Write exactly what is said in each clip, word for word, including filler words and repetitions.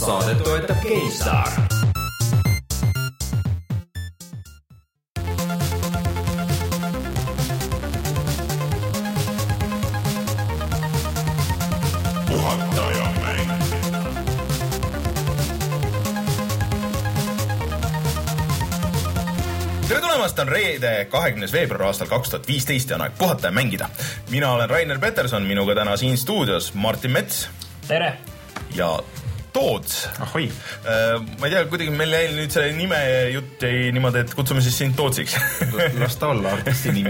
Saadet toetab GameStar. Tere tulemast, on reede kahekümnes veebruar aastal kaks tuhat viisteist ja on aeg puhata ja mängida. Mina olen Rainer Peterson, minuga täna siin stuudios Martin Mets. Tere! Ja Toots. Ahoi. Ma ei tea, kuidagi meil jäi nüüd selle nime jutt jäi niimoodi, et kutsume siis sind Tootsiks. Las ta olla artisti nimi.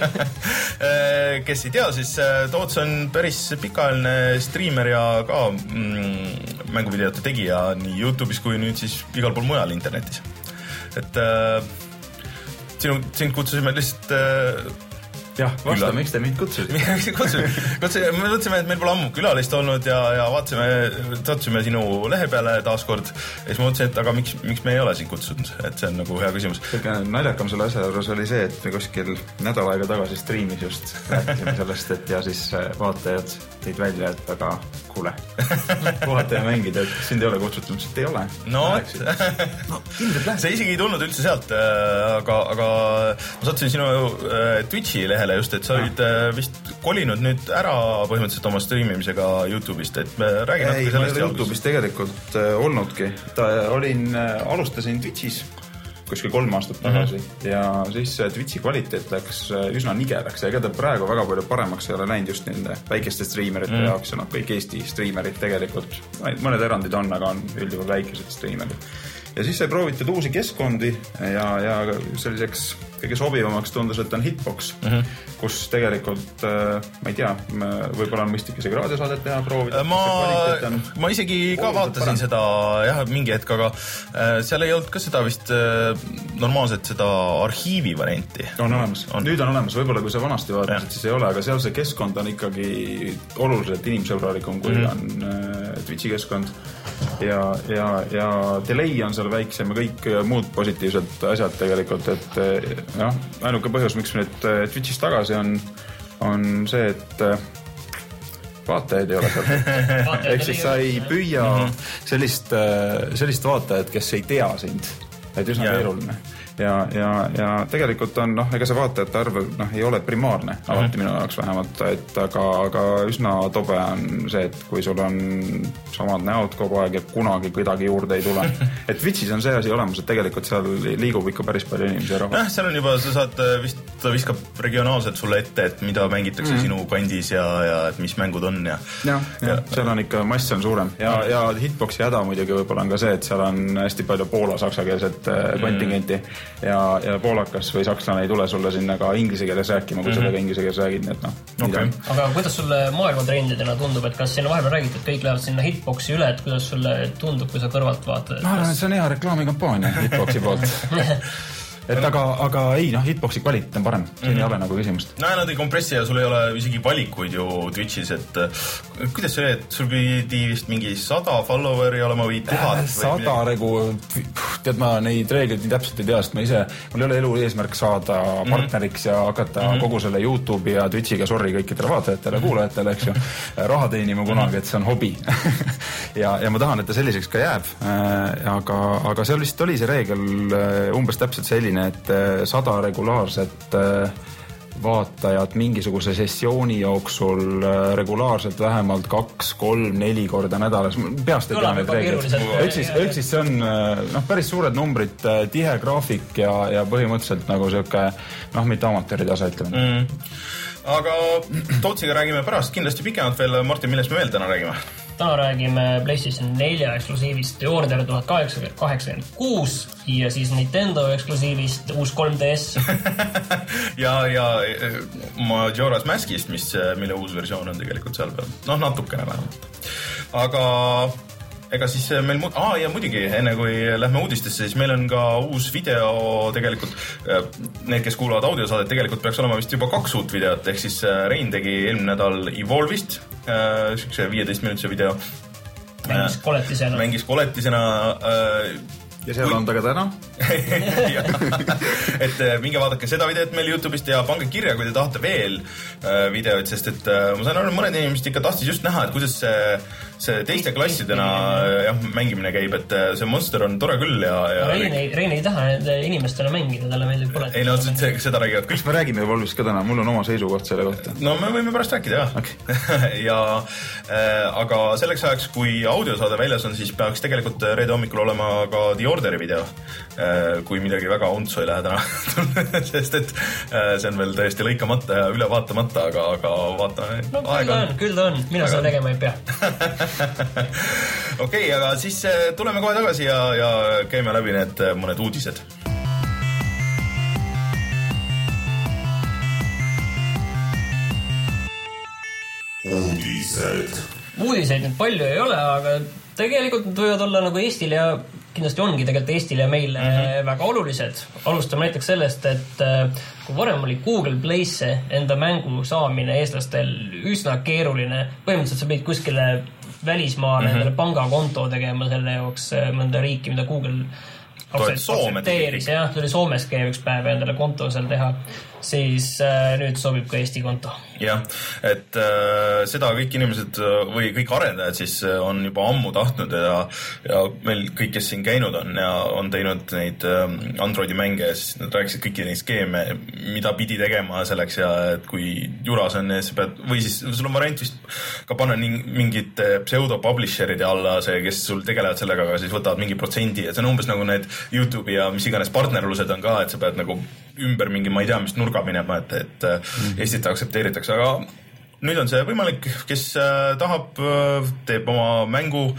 Kes ei tea, siis Toots on päris pikaajaline striimer ja ka mm, mänguvideote tegija nii YouTube'is kui nüüd siis igal pool mujal internetis. Et äh, sinu, sind kutsusime lihtsalt äh, jah, vasta, miks te mind kutsusite? kutsusime, kutsusime, me mõtlesime, et meil pole ammu külalist olnud ja, ja vaatasime, tahtsime sinu lehe peale taaskord ja siis ma mõtlesin, et aga miks, miks me ei ole sind kutsunud, et see on nagu hea küsimus. Kõige naljakam selle asja juures oli see, et me kuskil nädal aega tagasi striimis just rääkisime sellest, et ja siis vaatajad teid välja, et aga kuule, puhata ja mängida, et sind ei ole kutsutud, et ei ole. No, no see isegi ei tulnud üldse sealt, aga, aga ma sattusin sinu Twitchi lehele just, et sa olid vist kolinud nüüd ära põhimõtteliselt oma streamimisega YouTube'ist, et me räägin ei, ma ei ole YouTube'is tegelikult olnudki. Ta olin, alustasin Twitchis kuskil kolm aastat tagasi mm-hmm. ja siis Twitchi kvaliteet läks üsna nigelaks ja ega ta praegu väga palju paremaks ei ole näinud just nende väikeste striimerite mm-hmm. jaoks ja noh, kõik Eesti striimerid tegelikult, mõned erandid on, aga on üldjuhul väikesed striimerid. Ja siis sai proovitud uusi keskkondi ja, ja selliseks kõige sobivamaks tundus, et on Hitbox, mm-hmm. kus tegelikult, ma ei tea, võib-olla on mõistlik isegi raadiosaadet teha, proovida. Ma, ma isegi ka vaatasin parem. Seda jah, mingi hetk, aga seal ei olnud ka seda vist normaalselt seda arhiivi varianti. On olemas. On. Nüüd on olemas, võib-olla kui sa vanasti vaatasid, siis ei ole, aga seal see keskkond on ikkagi oluliselt inimsõbralikum, kui mm-hmm. on Twitchi keskkond. Ja, ja, ja delay on seal väiksem ja kõik muud positiivsed asjad tegelikult, et jah, ainuke põhjus, miks me nüüd Twitchis tagasi on, on see, et vaatajaid ei ole seal. Ehk siis sa ei püüa sellist, sellist vaatajat, kes ei tea sind, et üsna keeruline. Ja, ja, ja tegelikult on, noh, ega see vaatajate arv noh, ei ole primaarne, alati mm-hmm. minu jaoks vähemalt, et aga, aga üsna tobe on see, et kui sul on samad näod kogu aeg ja kunagi kuidagi juurde ei tule. Et Twitchis on see asi olemas, et tegelikult seal liigub ikka päris palju inimesi ja rahvast. Jah, seal on juba, sa saad vist, ta viskab regionaalselt sulle ette, et mida mängitakse mm-hmm. sinu kandis ja, ja et mis mängud on. Ja, ja, ja, ja seal on ikka, mass on suurem. Ja, ja Hitboxi häda muidugi võib-olla on ka see, et seal on hästi palju poola-saksakeelset mm-hmm. kontingenti. Ja, ja poolakas või sakslane ei tule sulle sinna ka inglise keeles rääkima, kui mm-hmm. sa ka inglise keeles räägid, nii et noh. Okay. Aga kuidas sulle maailmatrendidena tundub, et kas sinna vahepeal räägid, et kõik lähevad sinna Hitboxi üle, et kuidas sulle tundub, kui sa kõrvalt vaatad? Ma arvan, et see on hea reklaamikampaania Hitboxi poolt. Et aga, aga ei, noh, Hitboxi kvaliteet on parem. Siin mm-hmm. ei ole nagu küsimust. No ja nad ei kompressi ja sul ei ole isegi valikuid ju Twitchis, et kuidas see, et sul pidi vist mingi sada followeri olema või tuhat? Sada regu, tead ma neid reegleid nii täpselt ei tea, sest ma ise, mul ei ole elu eesmärk saada partneriks ja hakata mm-hmm. kogu selle YouTube'i ja Twitchiga sorry kõikidele vaatajatele, kuulajatele, eks ju, raha teenima kunagi, et see on hobi. ja, ja ma tahan, et ta selliseks ka jääb, aga, aga seal vist oli see reegel umbes täpselt selline, et sada regulaarset vaatajat mingisuguse sessiooni jooksul regulaarselt vähemalt kaks, kolm, neli korda nädalas. Peast ei tea need reeglid. Ehk siis, ehk siis see on noh, päris suured numbrid, tihe graafik ja, ja põhimõtteliselt nagu siuke, noh, mitte amatööri tase, ütleme. Mm. Aga Tootsiga räägime pärast kindlasti pikemalt veel. Martin, millest me veel täna räägime? Täna räägime PlayStation nelja eksklusiivist The Order tuhat kaheksakümmend kuus ja siis Nintendo eksklusiivist uus kolm D S. ja, ja Majora's Maskist, mis, mille uus versioon on tegelikult seal peal. Noh, natukene vähemalt. Aga ega siis meil muud... Aa, ja muidugi, enne kui lähme uudistesse, siis meil on ka uus video tegelikult. Need, kes kuulavad audiosaadet, tegelikult peaks olema vist juba kaks uut videot. Ehk siis Rein tegi eelmine nädal Evolve'ist, see viieteist minutise video. Mängis koletisena. Mängis koletisena. Ja seal on ta ka täna. et minge vaadake seda videot meil YouTube'ist ja pange kirja, kui te tahate veel videoid, sest et ma sain aru, mõned inimesed ikka tahtis just näha, et kuidas see see teiste klassidena jah, mängimine käib, et see Monster on tore küll ja, ja Rein ei, Rein ei taha inimestele mängida, talle meeldib pole. Ei no see, seda räägivad kõik. Kas me räägime Evolvist ka täna? Mul on oma seisukoht selle kohta. No me võime pärast rääkida, jah. Okay. ja, äh, aga selleks ajaks, kui audiosaade väljas on, siis peaks tegelikult reede hommikul olema ka The Orderi video, äh, kui midagi väga untsu ei lähe täna. Sest et äh, see on veel täiesti lõikamata ja üle vaatamata, aga, aga vaatame. No küll ta on, küll ta on. Mina seda tegema ei pea. Okei, okay, aga siis tuleme kohe tagasi ja, ja käime läbi need mõned uudised. Uudised. Uudiseid nüüd palju ei ole, aga tegelikult need võivad olla nagu Eestile ja kindlasti ongi tegelikult Eestile ja meile mm-hmm. väga olulised. Alustame näiteks sellest, et kui varem oli Google Play'sse enda mängu saamine eestlastel üsna keeruline, põhimõtteliselt sa pidid kuskile välismaale mm-hmm. endale pangakonto tegema selle jaoks mõnda riiki, mida Google aktsepteeris. Jah, tuli Soomeski üks päev endale konto seal teha. Siis äh, nüüd sobib ka Eesti konto. Jah, et äh, seda kõik inimesed või kõik arendajad siis on juba ammu tahtnud ja, ja meil kõik, kes siin käinud on ja on teinud neid äh, Androidi mänge, siis nad rääkisid kõiki neid skeeme, mida pidi tegema selleks ja et kui juras on, sa pead, või siis sul on variant vist ka panna mingid pseudo-publisheride alla see, kes sul tegelevad sellega, aga siis võtavad mingi protsendi ja see on umbes nagu need YouTube'i ja mis iganes partnerlused on ka, et sa pead nagu ümber mingi, ma ei tea, mis nurga minema, et, et mm-hmm. Eestit aktsepteeritakse, aga nüüd on see võimalik, kes äh, tahab, äh, teeb oma mängu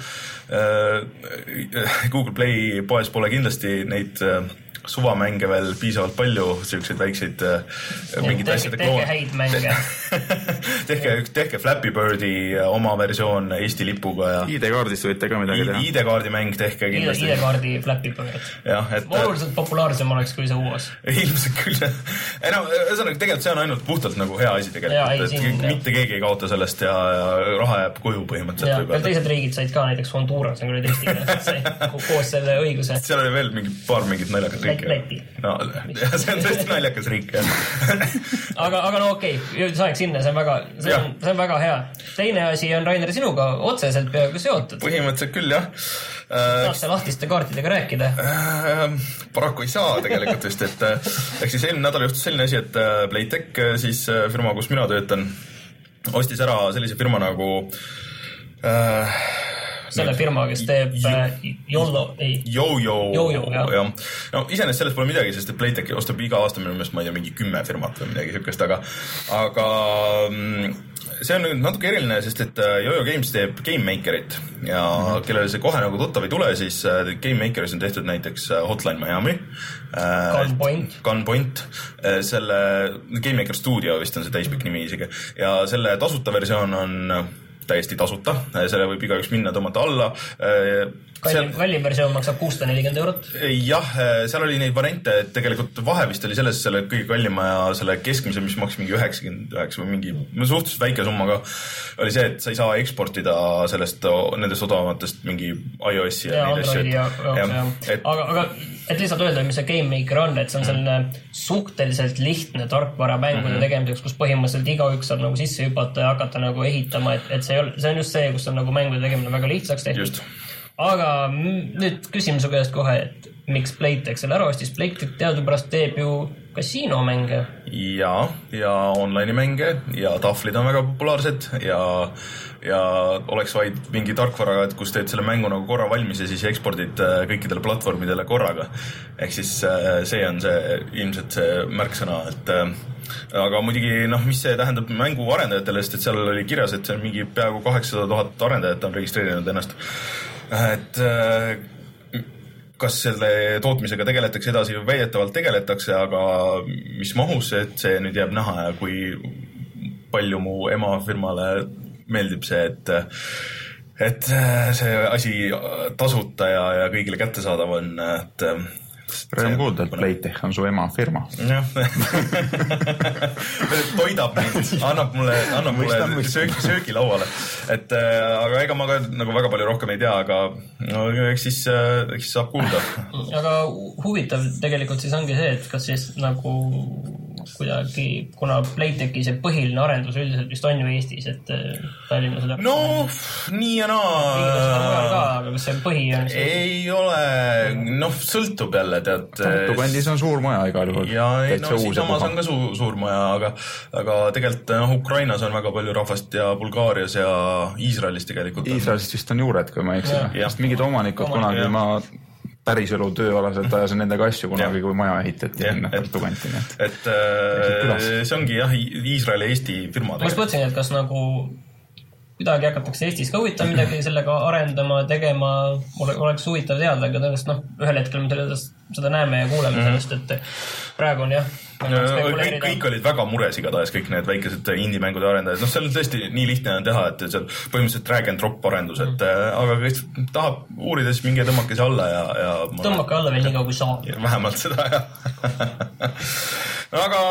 äh, Google Play poes pole kindlasti neid äh, suvamänge veel piisavalt palju, selliseid väikseid äh, mingid asjade kloon. Tehke häid mänge. tehke, tehke Flappy Birdi oma versioon Eesti lipuga ja I D-kaardist võite ka midagi teha. I D-kaardi mäng tehke kindlasti. I D-kaardi Flappy Bird. Jah, et oluliselt populaarsem oleks kui see uues. Ilmselt küll. Ei no, ühesõnaga, tegelikult see on ainult puhtalt nagu hea asi tegelikult. Ja, ei, siin, mitte keegi ei kaota sellest ja, ja raha jääb koju põhimõtteliselt. Ja, teised riigid said ka, näiteks Honduras, nagu oli Eestiga, koos selle õiguse. Seal oli veel mingi paar mingit naljakat riiki. Läti. No, ja see on tõesti naljakas riik. aga, aga no okei, okay, saaks sinna, see on väga, see on, see on väga hea. Teine asi on, Rainer, sinuga otseselt peaaegu seotud. Põhimõtteliselt küll, jah. Saad see lahtiste kaartidega rääkida? Paraku ei saa tegelikult vist, et ehk siis eelmine nädal juhtus selline asi, et Playtech, siis firma, kus mina töötan, ostis ära sellise firma nagu äh, selle firma, kes teeb Jollo, ei. Jojo. Jojo, jah. Ja. No, iseenesest sellest pole midagi, sest Playtech ostab iga aasta minu meelest, ma ei tea, mingi kümme firmat või midagi sükest, aga, aga see on nüüd natuke eriline, sest et Jojo Games teeb Game Makerit ja mm-hmm. kellele see kohe nagu tuttav ei tule, siis Game Makeris on tehtud näiteks Hotline Miami. Gunpoint. Gunpoint. Selle Game Maker Studio vist on see täispikk nimi isegi ja selle tasuta versioon on täiesti tasuta, selle võib igaüks minna tõmmata alla. Kallim, kallim versioon maksab kuussada nelikümmend eurot. Jah, seal oli neid variante, et tegelikult vahe vist oli selles selle kõige kallima ja selle keskmise, mis maks mingi üheksakümmend üheksa või mingi suhteliselt väike summa ka, oli see, et sa ei saa eksportida sellest, nendest odavamatest mingi iOS-i ja, ja neid asju. Ja, ja, ja. Et... Aga, aga et lihtsalt öelda, mis see Game Maker on, et see on selline suhteliselt lihtne tarkvara mängude mm-hmm. tegemiseks, kus põhimõtteliselt igaüks saab nagu sisse hüpata ja hakata nagu ehitama, et, et see, see on just see, kus on nagu mängude tegemine väga lihtsaks tehtud. Aga nüüd küsimuse käest kohe, et miks Playtech selle ära ostis? Playtech teadupärast teeb ju kasiinomänge. Ja, ja online mänge ja tahvlid on väga populaarsed ja, ja oleks vaid mingi tarkvara, et kus teed selle mängu nagu korra valmis ja siis ekspordid kõikidele platvormidele korraga. Ehk siis see on see ilmselt see märksõna, et aga muidugi, noh, mis see tähendab mängu arendajatele, sest et seal oli kirjas, et see on mingi peaaegu kaheksasada tuhat arendajat on registreerinud ennast. Et kas selle tootmisega tegeletakse edasi või väidetavalt tegeletakse, aga mis mahus, et see nüüd jääb näha ja kui palju mu ema firmale meeldib see, et et see asi tasuta ja, ja kõigile kättesaadav on, et Rõõm kuulda, et Playtech on su ema firma. Jah. Toidab neid, annab mulle, annab mulle söögi, söögi lauale. Et, aga ega ma ka nagu väga palju rohkem ei tea, aga no, eks, siis, eks siis saab kuulda. Aga huvitav tegelikult siis ongi see, et kas siis nagu kuidagi, kuna Playtechi see põhiline arendus üldiselt vist on ju Eestis, et Tallinnas on no nii ja naa ka, aga kas see põhi on see? Ei ole, noh sõltub jälle tead Tartu kandis on suur maja igal juhul ja ei, no siin samas on ka su, suur maja, aga, aga tegelikult noh, Ukrainas on väga palju rahvast ja Bulgaarias ja Iisraelis tegelikult on. Iisraelist vist on juured, kui ma ei eksi. Sest mingid omanikud kunagi ma päris elu tööalaselt ajasin nendega asju kunagi, kui maja ehitati enne Tartu kanti. Et, et see ongi jah, Iisraeli ja Eesti firma. Ma just mõtlesin, et kas nagu midagi hakatakse Eestis ka huvitav midagi sellega arendama, tegema, oleks huvitav teada, aga tõenäoliselt noh, ühel hetkel me sellest, seda näeme ja kuuleme sellest, et praegu on jah. Kõik, kõik olid väga mures igatahes, kõik need väikesed indie-mängude arendajad. Noh, seal on tõesti nii lihtne on teha, et seal põhimõtteliselt drag and drop arendus, et mm. aga kes tahab uurida, siis mingi tõmmake see alla ja, ja tõmmake alla veel nii kaua kui saab. Vähemalt seda, jah. Aga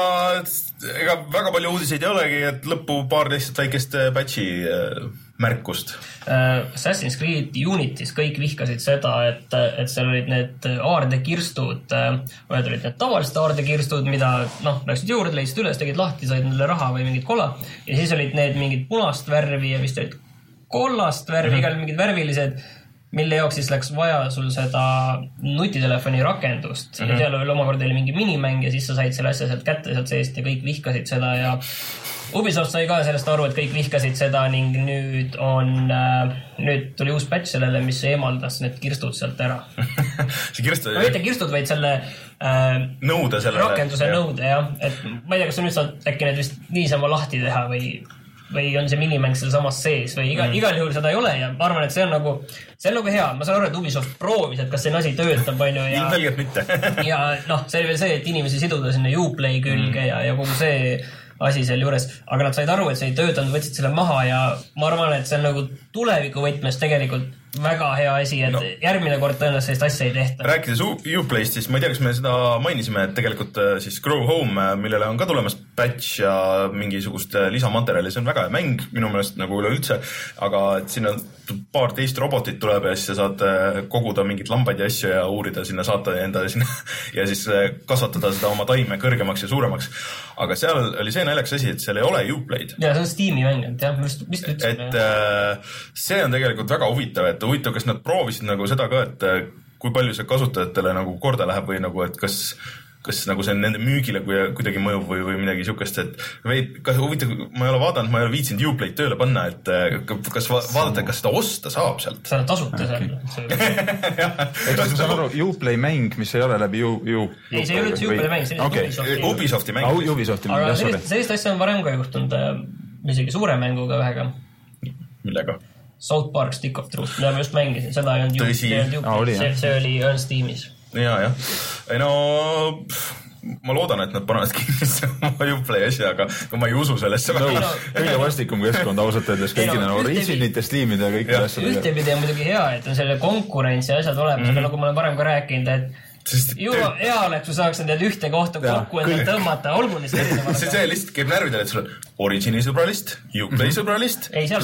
ega väga palju uudiseid ei olegi, et lõppu paar lihtsalt väikest patchi märkust. Assassin's Creed Unity's kõik vihkasid seda, et, et seal olid need aardekirstud, mõned olid need tavalised aardekirstud, mida noh, läksid juurde, leidsid üles, tegid lahti, said neile raha või mingit kola ja siis olid need mingid punast värvi ja vist olid kollast värvi, mm-hmm. igal mingid värvilised, mille jaoks siis läks vaja sul seda nutitelefoni rakendust mm-hmm. ja seal oli omakorda oli mingi minimäng ja siis sa said selle asja sealt kätte sealt seest ja kõik vihkasid seda ja Ubisoft sai ka sellest aru, et kõik vihkasid seda ning nüüd on, nüüd tuli uus patch sellele, mis eemaldas need kirstud sealt ära. see kirstud... No mitte kirstud, vaid selle äh, nõude sellele. Rakenduse ja. nõude, jah. Et ma ei tea, kas sa nüüd saad äkki need vist niisama lahti teha või, või on see minimäng seal samas sees või iga, mm. igal juhul seda ei ole ja ma arvan, et see on nagu, see on nagu hea. Ma saan aru, et Ubisoft proovis, et kas see asi töötab palju ja... Ilmselgelt mitte. ja noh, see oli veel see, et inimesi siduda sinna Uplay külge mm. ja, ja kogu see... asi seal juures, aga nad said aru, et see ei töötanud, võtsid selle maha ja ma arvan, et see on nagu tuleviku võtmes tegelikult väga hea asi, et no. järgmine kord tõenäoliselt sellist asja ei tehta. Rääkides Uplayst, siis ma ei tea, kas me seda mainisime, et tegelikult siis Grow Home, millele on ka tulemas patch ja mingisugust lisamaterjali, see on väga hea mäng minu meelest nagu üleüldse, aga et sinna paar teist robotit tuleb ja siis sa saad koguda mingid lambaid ja asju ja uurida sinna, saata enda sinna ja siis kasvatada seda oma taime kõrgemaks ja suuremaks. Aga seal oli see naljakas asi, et seal ei ole Uplay'd. Ja see on Steam'i mäng, et jah, mis, mis te ütlesime? Et see on tegelikult väga huvitav, et huvitav, kas nad proovisid nagu seda ka, et kui palju see kasutajatele nagu korda läheb või nagu, et kas kas nagu see nende müügile kuidagi mõjub või, või midagi siukest, et veid, kas huvitav, ma ei ole vaadanud, ma ei ole viitsinud Uplay'd tööle panna, et kas va- vaadata, kas seda osta saab sealt? See on tasuta seal. Eks ma saan aru, Uplay mäng, mis ei ole läbi U... U ei, see ei ole üldse Uplay mäng, see on okay. Ubisofti, Ubisofti mäng. Ah, Ubisofti mäng, aga sellist, sellist asja on varem ka juhtunud isegi suure mänguga vähega. Millega? South Park Stick of Truth, mida ma just mängisin, seda ei olnud Uplay, ah, oli, see, see oli on Steamis. Ja, jah. Ei no, ma loodan, et nad panevad kindlasti oma Uplay asja, aga kui ma ei usu sellesse. No, kõige vastikum keskkond ausalt öeldes kõigile no, originite Steamide ja kõik asjad. Ühtepidi on muidugi hea, et on selle konkurentsi asjad olemas, mm-hmm. aga nagu ma olen varem ka rääkinud, et Sest ju hea oleks, kui saaks need ühte kohta kokku endale tõmmata, olgu lihtsalt erinevalt. See, see lihtsalt käib närvidele, et sul on Origini sõbralist, Uplay sõbralist. Ei, seal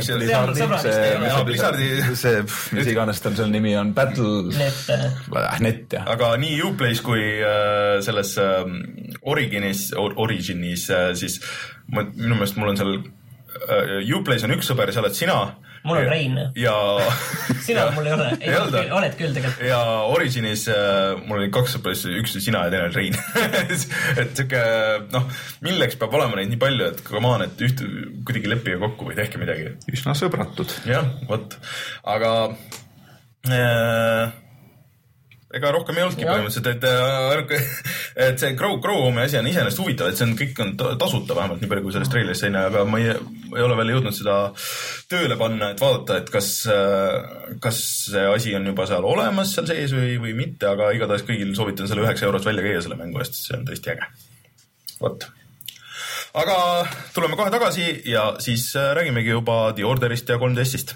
sõbralist. See, mis iganes tal seal nimi on, Battle... Net. Net, jah. Aga nii Uplays kui selles Originis, Originis, siis minu meelest mul on seal Uplays on üks sõber ja sa oled sina. Mul on Rein. Ja... Sina mul ei ole. Ei, ei oled küll tegelikult. Ja Originis mul oli kaks sõpras, üks oli sina ja teine oli Rein. et tüke, noh, milleks peab olema neid nii palju, et come on, et üht kuidagi leppige kokku või tehke midagi. Üsna sõbratud. Jah, võt. Aga... Äh, ega rohkem ei olnudki põhimõtteliselt, et, et see Grow, Grow Home'i asi on iseenesest huvitav, et see on kõik on tasuta vähemalt nii palju kui sellest trailerist ei näe, aga ma ei, ei ole veel jõudnud seda tööle panna, et vaadata, et kas, kas see asi on juba seal olemas seal sees või, või mitte, aga igatahes kõigil soovitan selle üheksa eurost välja käia selle mängu eest, see on tõesti äge. Võt. Aga tuleme kohe tagasi ja siis räägimegi juba The Orderist ja kolm D S-ist.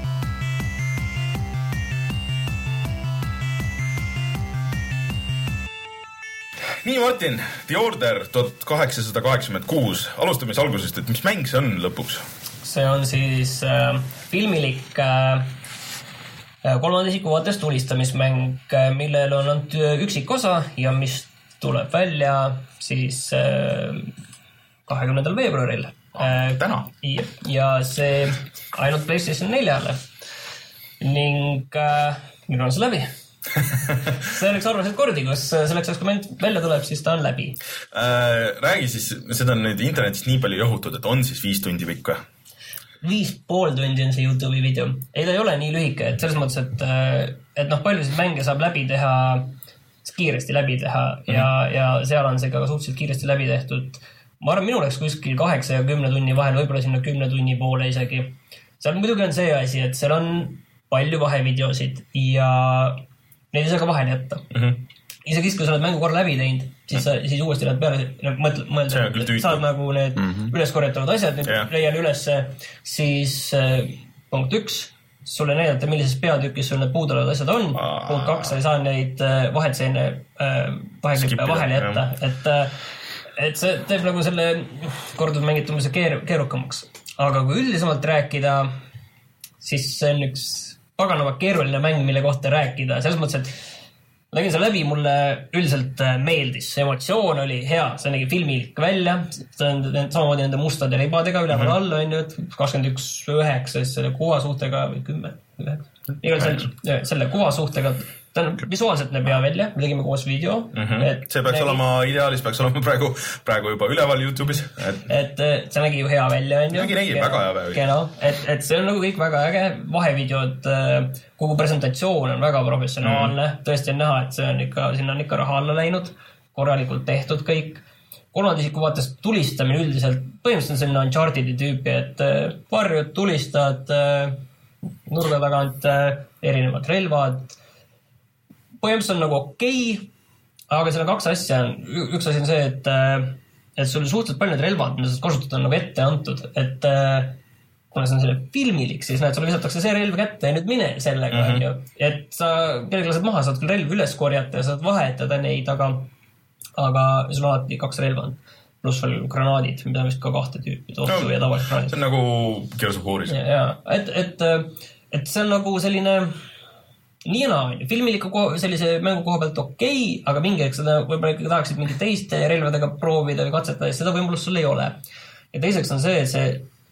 Nii, Martin, The Order tuhat kaheksasada kaheksakümmend kuus. Alustame algusest, et mis mäng see on lõpuks? See on siis äh, filmilik äh, kolmanda isiku vaates tulistamismäng, millel on üksik osa ja mis tuleb välja siis kahekümnendal veebruaril. Täna? Ja, ja see ainult PlayStation neljale. Ning äh, nüüd on see läbi. See oleks arvasid kordi, kus selleks ajaks, kui välja tuleb, siis ta on läbi. Äh, räägi siis, seda on nüüd internetist nii palju johutud, et on siis viis tundi pikk või? Viis pool tundi on see YouTube'i video. Ei, ta ei ole nii lühike, et selles mõttes, et, et noh, paljusid mänge saab läbi teha, kiiresti läbi teha ja, mm-hmm. ja seal on see ka suhteliselt kiiresti läbi tehtud. Ma arvan, minu oleks kuskil kaheksa ja kümne tunni vahel, võib-olla sinna kümne tunni poole isegi. Seal muidugi on see asi, et seal on palju vahevideosid ja neid ei saa ka vahele jätta. Mm-hmm. Isegi kui sa oled mängu korra läbi teinud, siis, sa, siis uuesti lähed peale mõtle, mõelda, et saad nagu need mm-hmm. üleskorjatavad asjad, nüüd yeah. leian üles, siis äh, punkt üks, sulle näidata, millises peatükis sul need puudulevad asjad on. Aa. Punkt kaks, sa ei saa neid äh, vahetseene äh, vaheklippe vahele jätta. Et, äh, et see teeb nagu selle kordud mängitumise keer, keerukamaks. Aga kui üldisemalt rääkida, siis see on üks paganama keeruline mäng, mille kohta rääkida. Selles mõttes, et nägin see läbi, mulle üldiselt meeldis. See emotsioon oli hea, see nägi filmilik välja. See on samamoodi nende mustade ribadega üleval mm-hmm. all, on ju, kakskümmend üks üheksa, siis selle kuvasuhtega või kümme üheksa. Igal selle, selle kuvasuhtega, ta on visuaalselt näeb hea välja, me tegime koos video. Mm-hmm. Et see peaks nägi, olema ideaalis, peaks olema praegu, praegu juba üleval YouTube'is. Et, et see nägi ju hea välja, on ju. Nägi, nägi, väga hea välja. Kena, et, et see on nagu kõik väga äge. Vahevideod, kogu presentatsioon on väga professionaalne. Mm. Tõesti on näha, et see on ikka, sinna on ikka raha alla läinud. Korralikult tehtud kõik. Kolmandisiku vaatest tulistamine üldiselt, põhimõtteliselt on selline Uncharted'i tüüpi, et varjud, tulistad, nurga tagant, erinevad relvad. Põhimõtteliselt on nagu okei, aga seal on kaks asja. Üks asi on see, et, et sul suhteliselt palju need relvad, mida sa kasutada on nagu ette antud. Et kuna see on selle filmilik, siis näed, sulle visatakse see relv kätte ja nüüd mine sellega. Mm-hmm. ju. Et sa kellegi lased maha, saad küll relv üles korjata ja saad vahetada neid, aga, aga sul on alati kaks relva. Pluss veel granaadid, mida vist ka kahte tüüpi, tohtu no, ja tavalist granaadid. See on nagu Gears of Waris. Ja, ja. Et, et, et see on nagu selline nii ja naa, filmiliku ko- sellise mängu koha pealt okei, okay, aga mingi eks seda võib-olla ikkagi tahaksid mingi teiste relvadega proovida või katsetada, seda võimalust sul ei ole. Ja teiseks on see, et see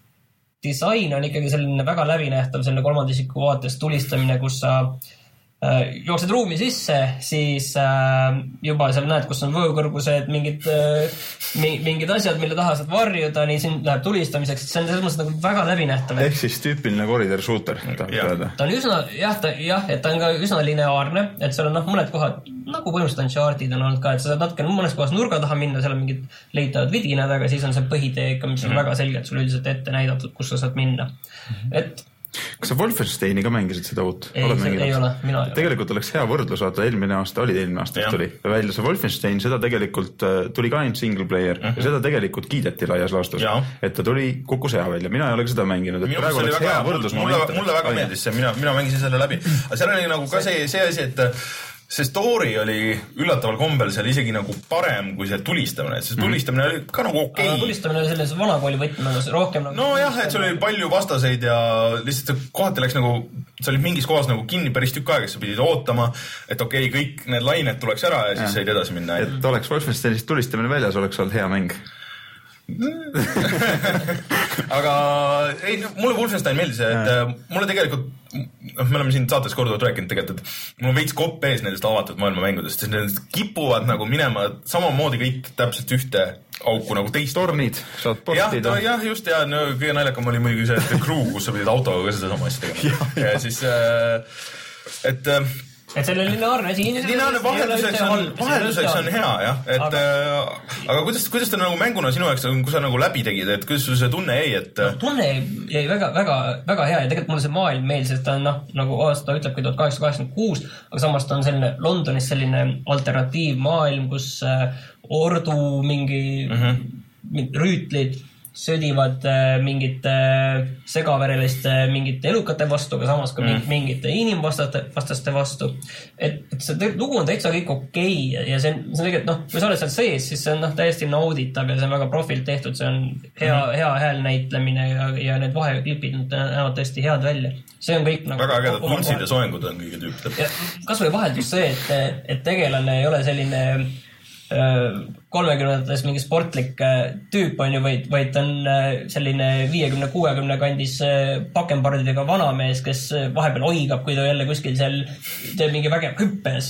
disain on ikkagi selline väga läbinähtav, selline kolmandisiku vaates tulistamine, kus sa äh, jooksed ruumi sisse, siis äh, juba seal näed, kus on võõkõrgused, mingid, äh, mingid asjad, mille taha saad varjuda, nii siin läheb tulistamiseks, et see on selles mõttes nagu väga läbinähtav. Ehk siis tüüpiline corridor shooter. Ja. Ta on üsna, jah, ta, jah, et ta on ka üsna lineaarne, et seal on noh, mõned kohad, nagu põhimõtteliselt Uncharted on olnud ka, et sa saad natuke mõnes kohas nurga taha minna, seal on mingid leitavad vidinad, aga siis on see põhitee ikka, mis on mm-hmm. väga selgelt sul üldiselt ette näidatud, kus sa saad minna. Et kas sa Wolfensteini ka mängisid seda uut? Ei, see, ei ole, mina ei ole. Tegelikult oleks hea võrdlus, vaata eelmine aasta, oli eelmine aasta, tuli välja see Wolfenstein, seda tegelikult tuli ka ainult single player mm-hmm. ja seda tegelikult kiideti laias laastus, et ta tuli kukkus hea välja. Mina ei ole ka seda mänginud, et praegu oleks hea võrdlus. Mulle, mulle väga meeldis see, mina, mina mängisin selle läbi. Aga seal oli nagu ka see, see asi, et see story oli üllataval kombel seal isegi nagu parem kui see tulistamine, et see tulistamine oli ka nagu okei. Okay. Tulistamine oli selles vanakooli võtmes rohkem nagu... No jah, et sul oli palju vastaseid ja lihtsalt kohati läks nagu, sa olid mingis kohas nagu kinni päris tükk aega, sa pidid ootama, et okei, okay, kõik need lained tuleks ära ja siis ja. Said edasi minna. Et, et oleks Wolfensteinist tulistamine väljas, oleks olnud hea mäng. aga ei, mulle Wolfenstein meeldis, et ja. Mulle tegelikult me oleme siin saates korduvalt rääkinud tegelikult, et mul on veits kopp ees nendest avatud maailma mängudest, sest need kipuvad nagu minema samamoodi kõik täpselt ühte auku nagu teist. Tornid, saad portida. Jah, jah, just ja no, kõige naljakam oli muidugi see, et crew, kus sa pidid autoga ka seda sama asja tegema. ja, ja siis, et et selle lineaarne asi lineaarne vahelduseks on, vahelduseks on hea, jah. Et, aga, äh, aga kuidas, kuidas ta nagu mänguna sinu jaoks, kui sa nagu läbi tegid, et kuidas sul see tunne jäi, et no, tunne jäi väga, väga, väga hea ja tegelikult mulle see maailm meeldis, et ta on noh, nagu aasta ütlebki tuhat kaheksasada kaheksakümmend kuus, aga samas ta on selline Londonis selline alternatiivmaailm, kus äh, ordu mingi mm-hmm. rüütlid södivad äh, mingite äh, segavereliste äh, mingite elukate vastu, aga samas ka mm. mingite inimvastaste vastaste vastu. Et, et see te, lugu on täitsa kõik okei okay, ja see on, see on tegelikult, noh, kui sa oled seal sees, siis see on noh, täiesti nauditav ja see on väga profilt tehtud, see on hea, mm. hea hääl näitlemine ja, ja need vaheklipid näevad tõesti head välja. See on kõik nagu... Väga ägedad vuntsid ja soengud on kõige tüüptab. Kas või vaheldus see, et, et tegelane ei ole selline kolmekümnendates mingi sportlik tüüp on ju, vaid, vaid ta on selline viiekümne kuuekümne kandis pakempardidega vanamees, kes vahepeal oigab, kui ta jälle kuskil seal teeb mingi vägev hüppes.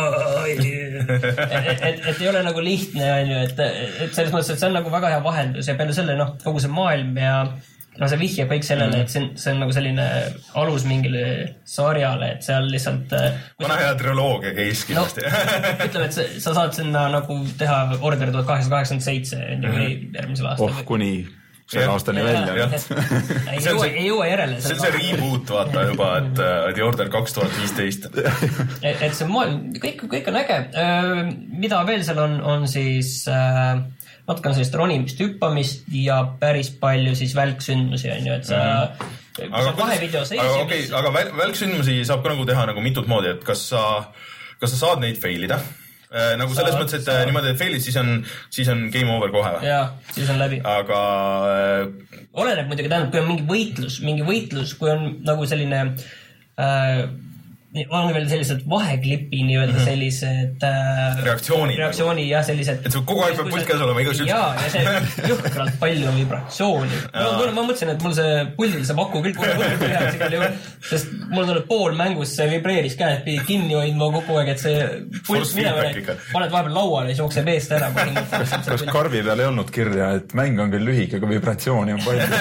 et, et, et ei ole nagu lihtne, on ju, et, et selles mõttes, et see on nagu väga hea vahendus ja peale selle, noh, kogu see maailm ja no see vihjab kõik sellele, et see on, see on nagu selline alus mingile sarjale, et seal lihtsalt... Vana hea triloogia case kindlasti. No, ütleme, et sa, sa saad sinna nagu teha order tuhat kaheksasada kaheksakümmend seitse või järgmisel aastal. Oh, kuni selle aastani välja. Ei jõua, ei jõua järele. See on see reboot, vaata juba, et The Order kaks tuhat viisteist. Et see maailm, kõik, kõik on äge. Mida veel seal on, on siis... natuke on sellist ronimist, hüppamist ja päris palju siis välksündmusi on ju, et sa mm. aga, vahevideos aga, okay, aga väl, välksündmusi saab ka nagu teha nagu mitut moodi, et kas sa, kas sa saad neid failida? Äh, nagu selles saad, mõttes, et saad. Niimoodi, et failid, siis on, siis on game over kohe või? Jaa, siis on läbi. Aga... Äh... Oleneb muidugi, tähendab, kui on mingi võitlus, mingi võitlus, kui on nagu selline... Äh, on veel sellised vaheklipi nii-öelda mm-hmm. sellised äh, reaktsioonid. Reaktsiooni, jah, sellised... Et kogu aeg peab pult käes olema igas üldse. Jaa, ja see jõhkralt palju on vibratsiooni. No, ma mõtlesin, et mul see puldil see paku küll kogu aeg üheks igal juhul, sest mul tuleb pool mängus, see vibreeris käed, pidi kinni hoidma kogu aeg, et see pult minema, paned vahepeal lauale ja jookseb eest ära. Kas karvi peal ei olnud kirja, et mäng on küll lühike, aga vibratsiooni on palju?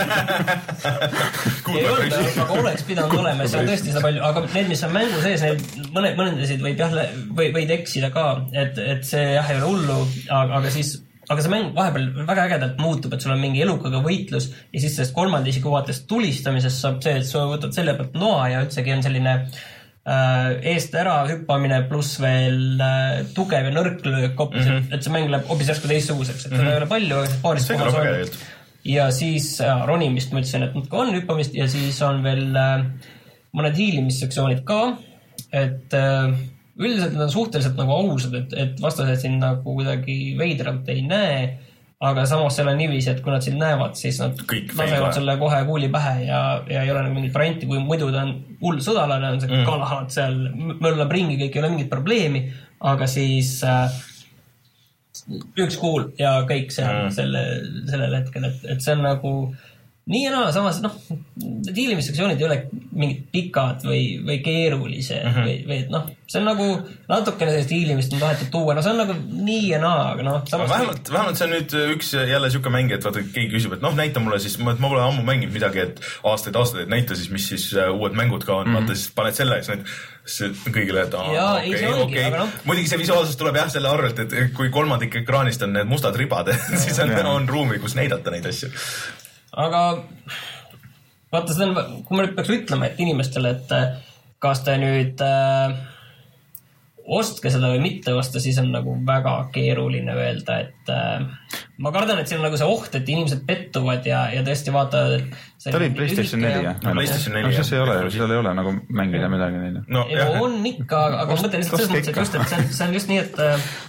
Ei olnud, aga oleks pidanud olema, see on tõesti seda palju, aga need, mis on mängu sees, need mõned, mõnendasid võib jah, või, võid eksida ka, et, et see jah ei ole hullu, aga, aga siis, aga see mäng vahepeal väga ägedalt muutub, et sul on mingi elukaga võitlus ja siis sellest kolmanda isiku vaatest tulistamisest saab see, et sa võtad selle pealt noa ja üldsegi on selline äh, eest ära hüppamine pluss veel äh, tugev ja nõrk löök hoopis, mm -hmm. et see mäng läheb hoopis järsku teistsuguseks, et mm -hmm. seda ei ole palju, aga paarist kohas on. Ja siis äh, ronimist ma ütlesin, et natuke on hüppamist ja siis on veel äh, mõned hiilimissektsioonid ka. Et äh, üldiselt nad on suhteliselt nagu ausad, et, et vastased siin nagu kuidagi veidralt ei näe, aga samas seal on niiviisi, et kui nad siin näevad, siis nad lasevad selle kohe kuuli pähe ja, ja ei ole nagu mingit varianti, kui muidu ta on hull sõdalane, on see mm. kalahad seal, möllab ringi, kõik ei ole mingit probleemi, aga siis äh, üks kuul ja kõik seal mm. selle, sellel hetkel, et, et see on nagu nii ja naa, samas noh, hiilimissektsioonid ei ole mingid pikad või, või keerulise mm -hmm. või, või noh, see on nagu natukene sellist hiilimist on tahetud tuua, no see on nagu nii ja naa, aga noh samas... vähemalt, vähemalt see on nüüd üks jälle siuke mäng, et vaata, keegi küsib, et noh, näita mulle siis, ma pole ammu mänginud midagi, et aastaid, aastaid, et näita siis, mis siis uued mängud ka on, mm -hmm. vaata siis paned selle ja siis need kõigile, et aa, jaa, okei, okay, okei okay. no. muidugi see visuaalsus tuleb jah selle arvelt, et kui kolmandik ekraanist on need mustad ribad, siis on, on ruumi, kus näidata neid asju. Aga vaata, seda on, kui ma nüüd peaks ütlema, et inimestele, et kas te nüüd äh, ostke seda või mitte osta, siis on nagu väga keeruline öelda, et äh, ma kardan, et siin on nagu see oht, et inimesed pettuvad ja, ja tõesti vaatavad, et see oli PlayStation neli, jah? PlayStation neli, jah. Seal ei ole, seal ei ole nagu mängida midagi neile. No, ei, no on ikka, aga ma mõtlen lihtsalt selles mõttes, et just, et see on, see on just nii, et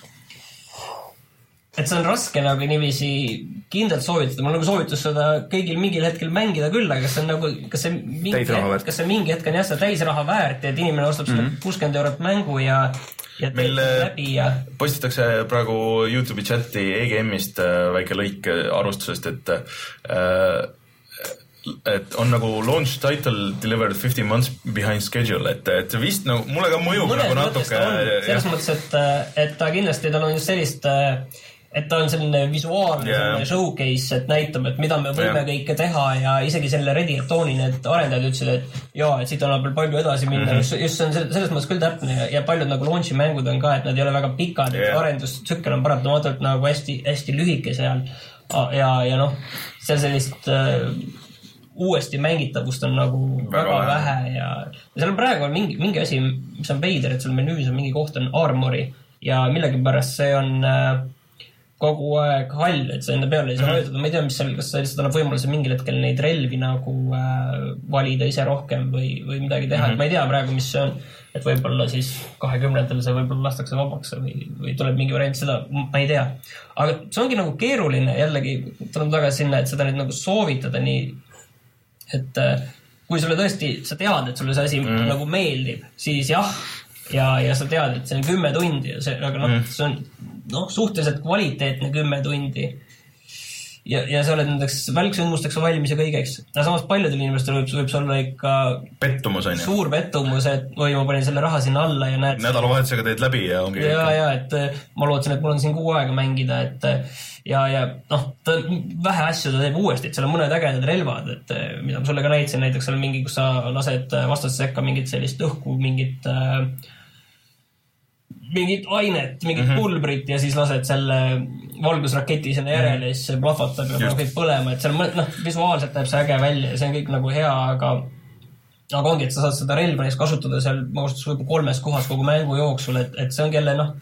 et see on raske nagu niiviisi kindlalt soovitada. Mul on nagu soovitus seda kõigil mingil hetkel mängida küll, aga kas see on nagu, kas see mingi, hetk, kas see mingi hetk on jah seda täisraha väärt, et inimene ostab mm -hmm. seda kuuskümmend eurot mängu ja, ja meil läbi ja... postitakse praegu YouTube'i chati E G M-ist väike lõik arvustusest, et äh, et on nagu launch title delivered fifty months behind schedule, et, et vist nagu, mulle ka mõjub mõnes nagu natuke. Selles mõttes, et, et ta kindlasti, tal on just sellist, et ta on selline visuaalne yeah. selline showcase, et näitab, et mida me võime yeah. kõike teha ja isegi selle Ready Rectoni need arendajad ütlesid, et jaa, et siit annab veel palju edasi minna. Mm -hmm. Just see on selles mõttes küll täpne ja, ja paljud nagu launchi mängud on ka, et nad ei ole väga pikad, yeah. et arendustsükkel on paratamatult nagu hästi, hästi lühike seal ja, ja noh, seal sellist äh, uuesti mängitavust on nagu väga, väga vähe ja, ja seal on praegu on mingi, mingi asi, mis on veider, et seal menüüs on mingi koht on Armori ja millegipärast see on äh, kogu aeg hall, et sa enda peale ei saa vajutada. Ma ei tea, mis seal, kas see lihtsalt annab võimaluse mingil hetkel neid relvi nagu äh, valida ise rohkem või, või midagi teha. Mm -hmm. Ma ei tea praegu, mis see on, et võib-olla siis kahekümnendatel see võib-olla lastakse vabaks või, või tuleb mingi variant seda, ma ei tea. Aga see ongi nagu keeruline jällegi, tuleme tagasi sinna, et seda nüüd nagu soovitada nii, et kui sulle tõesti, sa tead, et sulle see asi mm. nagu meeldib, siis jah, ja, ja sa tead, et see on kümme tundi ja see, aga noh, mm. see on noh, suhteliselt kvaliteetne kümme tundi. Ja, ja sa oled nendeks välksündmusteks valmis ja kõigeks. Ja samas paljudel inimestel võib, võib olla ikka pettumus on ju. Suur pettumus, et või ma panin selle raha sinna alla ja näed... Nädalavahetusega teed läbi ja ongi... Ja, ja, et ma lootsin, et mul on siin kuu aega mängida, et ja, ja noh, ta, vähe asju ta teeb uuesti, et seal on mõned ägedad relvad, et mida ma sulle ka näitasin, näiteks seal on mingi, kus sa lased vastasse sekka mingit sellist õhku, mingit mingit ainet, mingit mm -hmm. pulbrit ja siis lased selle valgusraketi sinna järele ja siis see plahvatab ja paneb kõik põlema, et seal noh, visuaalselt näeb see äge välja ja see on kõik nagu hea, aga aga ongi, et sa saad seda relva neist kasutada seal, ma kasutas võib-olla kolmes kohas kogu mängu jooksul, et, et see on kelle noh,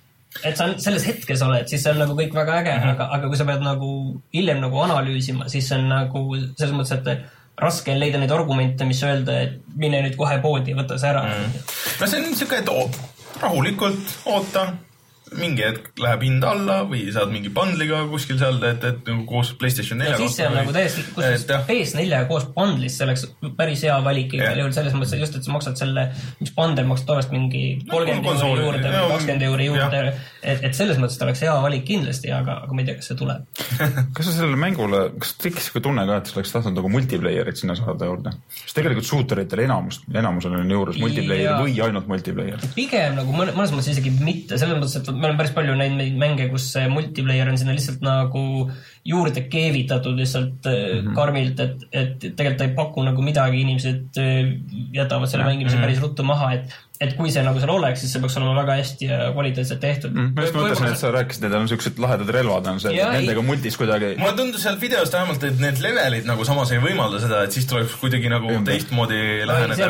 et sa selles hetkes oled, siis see on nagu kõik väga äge, mm -hmm. aga, aga kui sa pead nagu hiljem nagu analüüsima, siis see on nagu selles mõttes, et raske on leida neid argumente, mis öelda, et mine nüüd kohe poodi, võta see ära. Mm. No see on niisugune, et rahulikult oota, mingi hetk läheb hind alla või saad mingi bundliga kuskil seal, et, et koos PlayStation nelja. Ja siis see on nagu täiesti, kus P S neli koos bundlis, see oleks päris hea valik igal juhul selles mõttes, just, et sa maksad selle, mis bundle maksad tavaliselt mingi kolmkümmend euri juurde või kakskümmend euri juurde, et, et selles mõttes ta oleks hea valik kindlasti, aga, aga ma ei tea, kas see tuleb. Kas sa sellele mängule, kas tekkis ka tunne ka, et sa oleks tahtnud nagu multiplayerit sinna saada juurde? Sest tegelikult shooteritel enamus, enamusel on juures multiplayer ja, või ainult multiplayer? Pigem nagu mõnes mõttes isegi mitte, selles mõttes, et meil on päris palju neid mänge, kus multiplayer on sinna lihtsalt nagu juurde keevitatud lihtsalt mm-hmm. karmilt, et, et tegelikult ta ei paku nagu midagi, inimesed jätavad selle mängimise mm-hmm. päris ruttu maha, et et kui see nagu seal oleks, siis see peaks olema väga hästi ja kvaliteetselt tehtud. Mm, ma just mõtlesin, et sa rääkisid, et on sellised lahedad relvad, on see, et nendega multis kuidagi... Mulle tundus seal videost vähemalt, et need levelid nagu samas ei võimalda seda, et siis tuleks kuidagi nagu Ümbe. teistmoodi läheneda.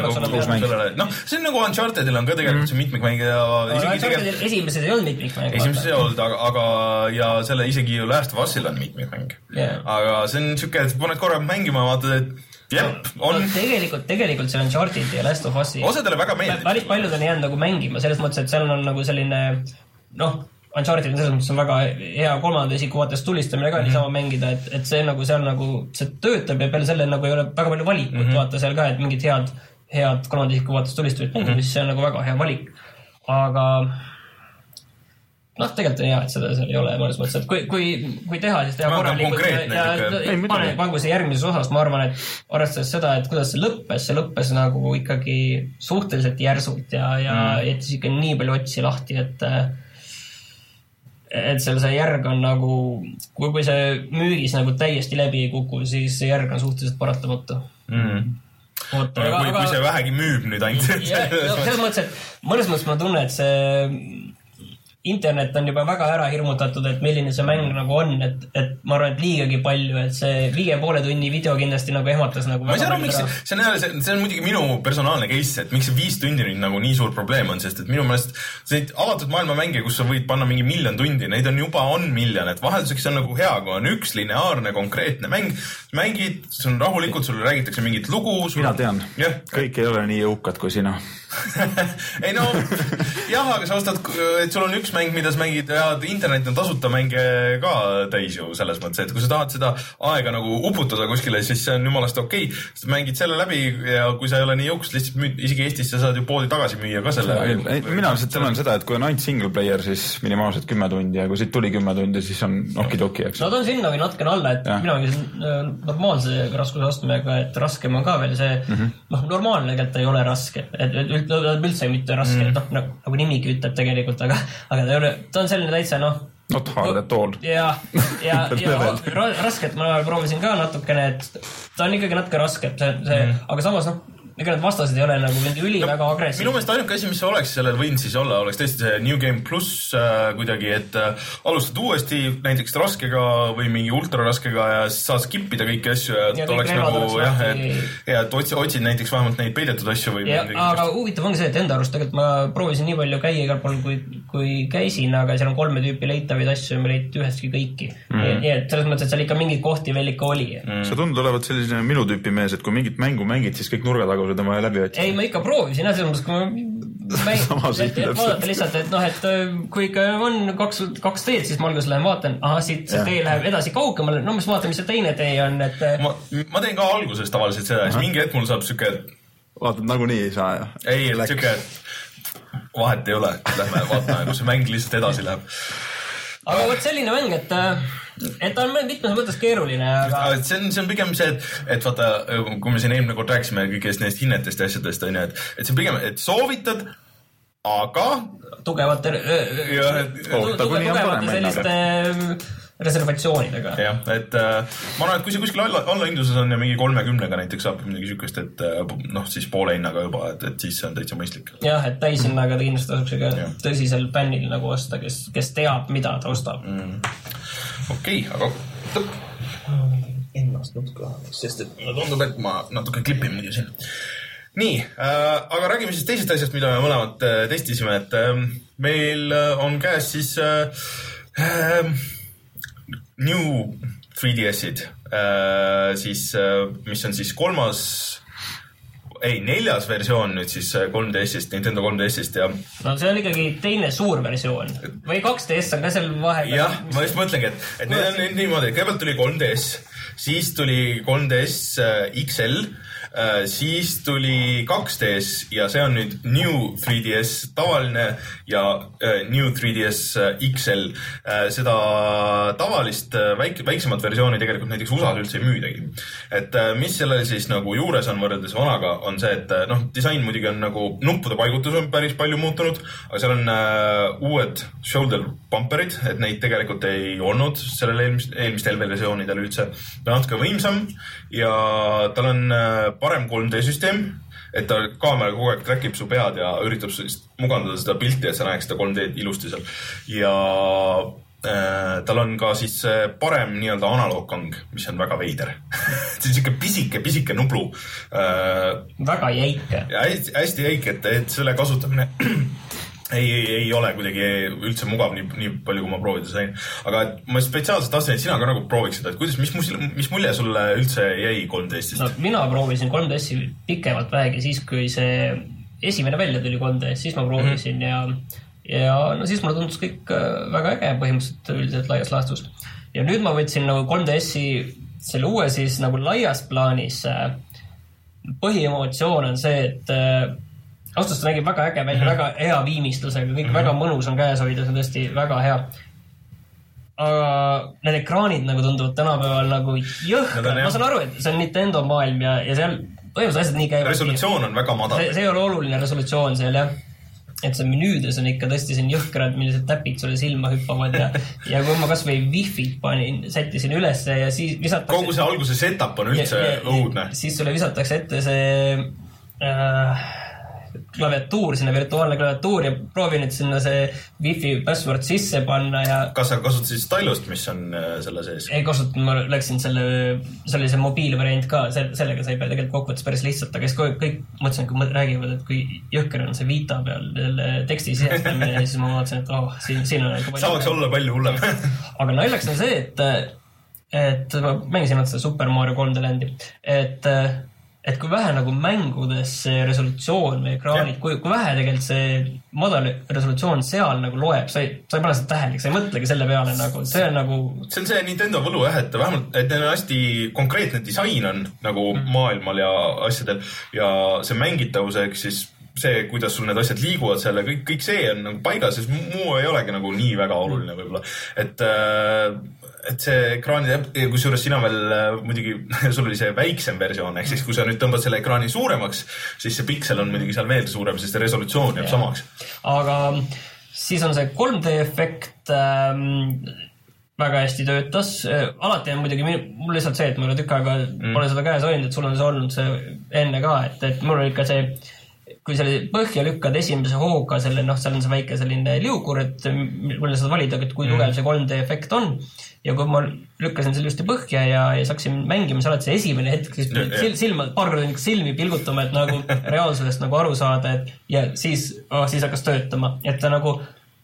Noh, see on nagu Unchartedil on ka tegelikult see mitmikmäng ja... Unchartedil esimesed ei olnud mitmikmäng. Esimesed ei olnud, aga, aga ja selle isegi Last of Usil on mitmikmäng. Yeah. Aga see on siuke, et paned korra mängima, vaatad, et Jep, on... no, tegelikult, tegelikult see Uncharted ja Last of Usi osadele väga meeldib. Päris paljud on jäänud nagu mängima selles mõttes, et seal on nagu selline noh, Uncharted on selles mõttes on väga hea kolmanda isiku vaates tulistamine ka mm -hmm. niisama mängida, et, et see nagu seal nagu see töötab ja peale selle nagu ei ole väga palju valikut mm -hmm. vaata seal ka, et mingid head, head kolmanda isiku vaates tulistamist mängida, mm -hmm. siis see on nagu väga hea valik. Aga noh, tegelikult on hea, et seda seal ei ole mõnes mõttes, et kui, kui, kui teha, siis teha korralikult ja, ja pane, pangu see järgmises osas, ma arvan, et arvestades seda, et kuidas see lõppes, see lõppes nagu ikkagi suhteliselt järsult ja, ja mm. jättis ikka nii palju otsi lahti, et et seal see järg on nagu, kui, kui see müügis nagu täiesti läbi ei kuku, siis see järg on suhteliselt paratamatu. Mm. Oota, aga, kui, aga, kui see vähegi müüb nüüd ainult. Selles mõttes, et mõnes mõttes ma tunnen, et see internet on juba väga ära hirmutatud, et milline see mäng nagu on, et, et ma arvan, et liigagi palju, et see viie poole tunni video kindlasti nagu ehmatas nagu ma ei saa aru, miks see on, see, see on muidugi minu personaalne case, et miks see viis tundi nüüd nagu nii suur probleem on, sest et minu meelest see avatud maailma mänge, kus sa võid panna mingi miljon tundi, neid on juba on miljon, et vahelduseks on nagu hea, kui on üks lineaarne konkreetne mäng, mängid, see on rahulikult, sulle räägitakse mingit lugu sul... mina tean, yeah. Kõik ei ole nii jõukad kui sina. Ei no, jah, aga sa ostad, et sul on üks mäng, mida sa mängid ja internet on tasuta mänge ka täis ju selles mõttes, et kui sa tahad seda aega nagu uputada kuskile, siis see on jumalast okei okay. Sa mängid selle läbi ja kui sa ei ole nii jõuks, lihtsalt müüd, isegi Eestis sa saad ju poodi tagasi müüa ka selle. Ei, mina lihtsalt tunnen seda, et kui on ainult single player, siis minimaalselt kümme tundi ja kui siit tuli kümme tundi, siis on okidoki, eks. No ta on sinna või natkene alla, et ja. Mina mängisin normaalse raskuse astmega, et raskem on ka veel see, mm -hmm. noh, normaalne tegelikult ei ole raske, et, et üldse mitte raske, mm. noh, nagu, nagu nimigi ütleb tegelikult, aga, aga ta, ole, ta on selline täitsa, noh... Not hard at all. Ja, ja, ja rasket ma proovisin ka natukene, et ta on ikkagi natuke raske, see, see, mm. aga samas, noh, ega need vastased ei ole nagu mingi üli no, väga agressiivne. Minu meelest ainuke asi, mis oleks sellel võinud siis olla, oleks tõesti see New Game Plus äh, kuidagi, et äh, alustad uuesti näiteks raskega või mingi ultraraskega ja siis saad skippida kõiki asju ja, ja oleks nagu jah, et, ja, et otsid, otsid näiteks vähemalt neid peidetud asju või ja, aga huvitav ongi see, et enda arust tegelikult ma proovisin nii palju käia igal pool, kui, kui käisin, aga seal on kolme tüüpi leitavaid asju ja me leiti ühestki kõiki. Mm. Ja, et selles mõttes, et seal ikka mingid kohti veel ikka oli. Mm. Sa tundud olevat selline minu tüüpi mees, et kui mingit mängu mängid, siis kõik nurgatagused on vaja läbi otsida. Ei, ma ikka proovisin, jah, selles mõttes, kui ma mäng... et, et vaadata lihtsalt, et noh, et kui ikka on kaks, kaks teed, siis ma alguses lähen vaatan, aha, siit see ja. Tee läheb edasi kaugemale, no mis vaatan, mis see teine tee on, et... Ma, ma teen ka alguses tavaliselt seda, siis mingi hetk mul saab süke, et... Vaatad, nagu nii ei saa, jah? Ei, et süke, et vahet ei ole, lähme vaatame, kus see mäng lihtsalt edasi läheb. aga võt selline mäng, et et ta on mitmes mõttes keeruline, aga... See on, see on pigem see, et, et vaata, kui me siin eelmine kord rääkisime kõigest neist hinnetest ja asjadest, on ju, et, et see on pigem, et soovitad, aga... Tugevate, ja, tugevate selliste reservatsioonidega. Jah, et ma arvan, et kui see kuskil alla, alla hinduses on ja mingi kolmekümnega näiteks saab midagi sükest, et noh, siis poole hinnaga juba, et, et siis see on täitsa mõistlik. Jah, et täishinnaga ta kindlasti tasuks ka tõsisel fännil nagu osta, kes, kes teab, mida ta ostab. Mm. Okei, okay, aga tõpp. Ennast natuke, sest et no tundub, et ma natuke klipin muidu siin. Nii, äh, aga räägime siis teisest asjast, mida me mõlemad äh, testisime, et äh, meil äh, on käes siis äh, äh, New three D S-id, äh, siis, äh, mis on siis kolmas, ei, neljas versioon nüüd siis kolm D S-ist, Nintendo kolm D S-ist ja... No see on ikkagi teine suur versioon. Või kaks D S on ka seal vahega. Jah, ma just mõtlengi, et, et need on nüüd niimoodi, kõigepealt tuli kolm D S, siis tuli kolm D S X L, siis tuli kaks D S ja see on nüüd New three D S tavaline ja New three D S X L. Seda tavalist väik, väiksemat versiooni tegelikult näiteks U S A-s üldse ei müüdagi. Et mis sellel siis nagu juures on võrreldes vanaga, on see, et noh, disain muidugi on nagu nuppude paigutus on päris palju muutunud, aga seal on uh, uued shoulder bumperid, et neid tegelikult ei olnud sellel eelmist, eelmistel versioonidel üldse. Ta on natuke võimsam ja tal on uh, parem kolm D süsteem, et ta kaamera kogu aeg trackib su pead ja üritab mugandada seda pilti, et sa näeks seda kolm D ilusti seal. Ja äh, tal on ka siis parem nii-öelda analoogkang, mis on väga veider. See on siuke pisike, pisike nublu. Äh, väga jäike. Ja hästi, hästi jäike, et, et selle kasutamine... Ei, ei, ei ole kuidagi üldse mugav nii, nii palju, kui ma proovida sain. Aga ma spetsiaalselt tahtsin, et sina ka nagu prooviksid, et kuidas, mis, mis mulje sulle üldse jäi kolm D S-ist? No, mina proovisin kolm D S-i pikemalt väegi siis, kui see esimene välja tuli kolm D S, siis ma proovisin mm-hmm. ja, ja no siis mulle tundus kõik väga äge põhimõtteliselt üldiselt laias laastus. Ja nüüd ma võtsin nagu kolm D S-i selle uue siis nagu laias plaanis põhiemotsioon on see, et austus ta nägib väga äge välja, mm-hmm. väga hea viimistlusega, kõik mm-hmm. väga mõnus on käes hoida, see on tõesti väga hea. Aga need ekraanid nagu tunduvad tänapäeval nagu jõhkad. Ma saan aru, et see on Nintendo maailm ja, ja seal põhimõtteliselt asjad nii käivad. Resolutsioon on väga madal. See, see ei ole oluline resolutsioon seal, jah. Et see menüüdes on ikka tõesti siin jõhkrad, millised täpid sulle silma hüppavad ja, ja kui ma kas või wifi panin, sättisin üles ja siis visatakse... Kogu see alguse setup on üldse ja, ja, õudne. Siis sulle visatakse ette see... Äh, klaviatuur, sinna virtuaalne klaviatuur ja proovi nüüd sinna see wifi password sisse panna ja... Kas sa kasutasid stylust, mis on selle sees? Ei kasutanud, ma läksin selle, sellise mobiilvariant ka, sellega sai tegelikult kokkuvõttes päris lihtsalt, aga kõik, kõik mõtlesin, kui räägivad, et kui jõhker on see Vita peal teksti sisestamine ja siis ma mõtlesin, et oh, siin, siin on palju... Saaks olla palju hullem. Aga naljaks on see, et, et ma mängisin seda Super Mario kolm D Landi, et et kui vähe nagu mängudes see resolutsioon või ekraanid, kui, kui vähe tegelikult see madal resolutsioon seal nagu loeb, sa ei, sa ei pane seda tähelik, sa ei mõtlegi selle peale nagu, see on nagu... See on see Nintendo võlu jah, et vähemalt, et neil on hästi konkreetne disain on nagu maailmal ja asjadel ja see mängitavuseks siis see, kuidas sul need asjad liiguvad seal ja kõik, kõik see on nagu paigas, sest muu ei olegi nagu nii väga oluline võib-olla, et äh, et see ekraani, kus juures sina veel muidugi, sul oli see väiksem versioon, ehk siis kui sa nüüd tõmbad selle ekraani suuremaks, siis see piksel on muidugi seal veel suurem, sest see resolutsioon jääb samaks. Aga siis on see kolm D efekt ähm, väga hästi töötas. Alati on muidugi mul lihtsalt see, et mul on tükk aega mm. pole seda käes hoidnud, et sul on see olnud see enne ka, et, et mul on ikka see kui selle põhja lükkad esimese hooga selle, noh, seal on see väike selline liukur, et mulle seda valida, et kui tugev see kolm D efekt on. Ja kui ma lükkasin selle just põhja ja, ja saaksin mängima, see alati see esimene hetk, siis sil, silma, paar korda silmi pilgutama, et nagu reaalsusest nagu aru saada, et ja siis, oh, siis hakkas töötama. Et ta nagu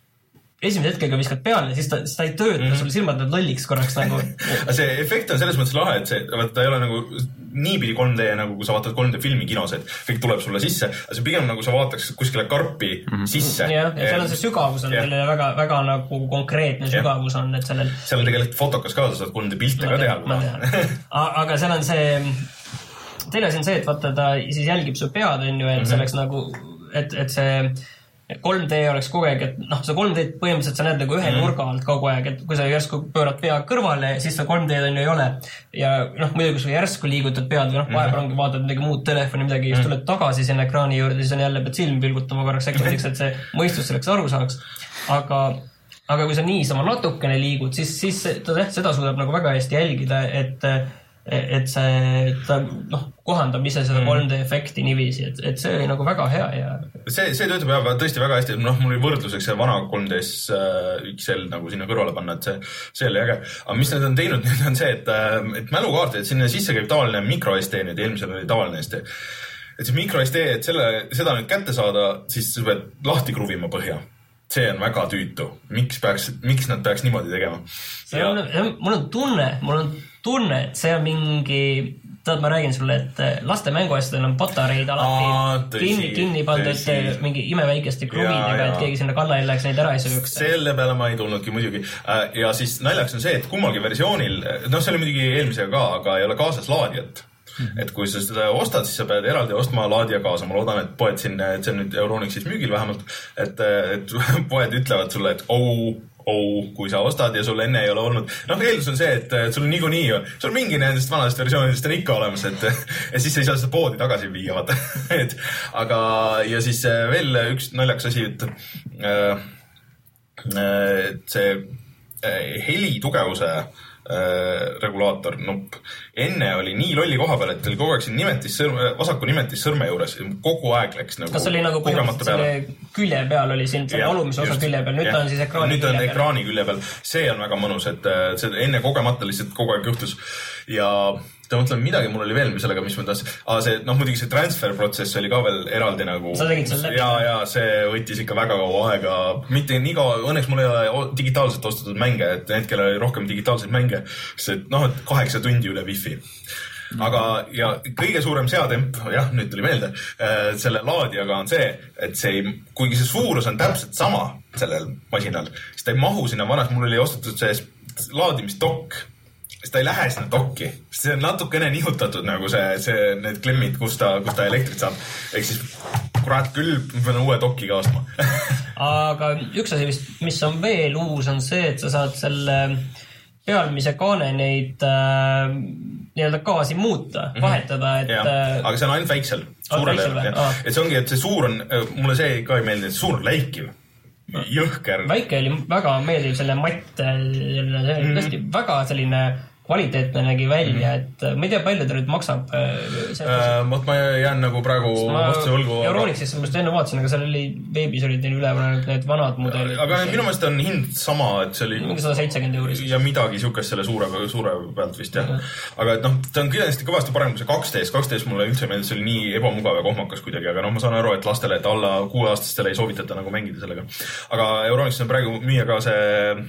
esimese hetkega viskad peale, siis ta, siis ta ei tööta, mm-hmm. sul silmad need lolliks korraks nagu. See efekt on selles mõttes lahe, et see, ta ei ole nagu niipidi kolm D, nagu kui sa vaatad kolm D filmi kinos, et kõik tuleb sulle sisse, aga see pigem nagu sa vaataks kuskile karpi mm-hmm. sisse. Ja, ja seal on see sügavus on, sellele väga, väga nagu konkreetne sügavus on, et sellel... Seal on tegelikult fotokas ka, sa saad kolm D pilte ka teha. Ma tean. Aga seal on see... Teine asi on see, et vaata, ta siis jälgib su pead, on ju, et mm-hmm. selleks nagu, et, et see kolm D oleks kogu aeg, et noh, see kolm D põhimõtteliselt sa näed nagu ühe mm. nurga alt kogu aeg, et kui sa järsku pöörad pea kõrvale, siis see kolm D on ju ei ole. Ja noh, muidugi kui sa järsku liigutad pead või noh, vahepeal ongi vaatad midagi muud telefoni, midagi, just tuled tagasi sinna ekraani juurde, siis on jälle pead silmi pilgutama korraks sekundiks, et see mõistus selleks aru saaks. Aga, aga kui sa niisama natukene liigud, siis, siis seda, seda suudab nagu väga hästi jälgida, et et see, ta noh, kohandab ise seda kolm D efekti niiviisi, et, et see oli nagu väga hea ja see, see töötab jah, tõesti väga hästi, noh, mul oli võrdluseks see vana kolm D S X L nagu sinna kõrvale panna, et see, see oli äge. Aga mis nad on teinud, nüüd on see, et, et mälukaart, et sinna sisse käib tavaline micro S D, nüüd eelmisel oli tavaline S D. Et see micro S D, et selle, seda nüüd kätte saada, siis sa pead lahti kruvima põhja. See on väga tüütu. Miks peaks, miks nad peaks niimoodi tegema? See on, ja... mul on tunne, mul on tunne, et see on mingi, tead, ma räägin sulle, et laste mänguasjadel on patareid alati Aa, kinni, kinni pandud mingi imeväikeste kruvidega, et keegi sinna kalla ei läheks neid ära ei sööks. Selle peale ma ei tulnudki muidugi. Ja siis naljaks on see, et kummalgi versioonil, noh, see oli muidugi eelmisega ka, aga ei ole kaasas laadijat. Et kui sa seda ostad, siis sa pead eraldi ostma laadija kaasa. Ma loodan, et poed siin, et see on nüüd Euronixis müügil vähemalt, et, et poed ütlevad sulle, et oh, oh, kui sa ostad ja sul enne ei ole olnud. Noh, eeldus on see, et sul on niikuinii, sul mingi nendest vanadest versioonidest on ikka olemas, et ja siis sa ei saa seda poodi tagasi viia, vaata. Et, aga, ja siis veel üks naljaks asi, et, et see heli tugevuse regulaator nupp. Enne oli nii lolli koha peal, et oli kogu aeg siin nimetis sõrme, vasaku nimetis sõrme juures. Kogu aeg läks nagu kas oli nagu põhimõtteliselt selle külje peal oli siin selle olumise osa külje peal, nüüd ta on siis ekraani nüüd külje peal. ekraani külje peal. See on väga mõnus, et see enne kogemata lihtsalt kogu aeg juhtus. Ja ta mõtlen, midagi mul oli veel sellega, mis ma tahtsin. Aa, see, noh, muidugi see transfer protsess oli ka veel eraldi nagu... Sa tegid selle läbi? Ja, ja, see võttis ikka väga kaua aega. Mitte nii kaua, õnneks mul ei ole digitaalselt ostetud mänge, et need, kellel oli rohkem digitaalseid mänge, sest noh, et kaheksa tundi üle wifi. Aga, ja kõige suurem seatemp, jah, nüüd tuli meelde, selle laadijaga on see, et see, kuigi see suurus on täpselt sama sellel masinal, siis ta ei mahu sinna vanas, mul oli ostetud see laadimistokk, siis ta ei lähe sinna dokki. See on natukene nihutatud nagu see, see, need klemmid, kus ta, kus ta elektrit saab. Ehk siis, kurat küll, ma pean uue dokki ka ostma. Aga üks asi, mis on veel uus, on see, et sa saad selle pealmise kaane neid äh, nii-öelda gaasi muuta, vahetada, et... Ja, aga see on ainult väiksel. Suurele. Ah. Et see ongi, et see suur on, mulle see ka ei meeldi, et suur on läikiv. Jõhker. Väike oli väga meeldiv selle matt, see oli tõesti mm. väga selline kvaliteetne nägi välja, et ma ei tea, palju ta nüüd maksab. Äh, ma jään nagu praegu vastuse võlgu. Euronixis ma just enne vaatasin, aga seal oli veebis olid neil üleval need vanad mudelid. Aga minu meelest on hind sama, et see oli... Mingi sada seitsekümmend euris. Ja midagi siukest selle suure, suure pealt vist, jah. Aga et noh, ta on kindlasti kõvasti parem kui see kaks D S. kaks D S mulle üldse meeldis, see oli nii ebamugav ja kohmakas kuidagi, aga noh, ma saan aru, et lastele, et alla kuueaastastele ei soovitata nagu mängida sellega. Aga Euronixis on praegu müüa ka see...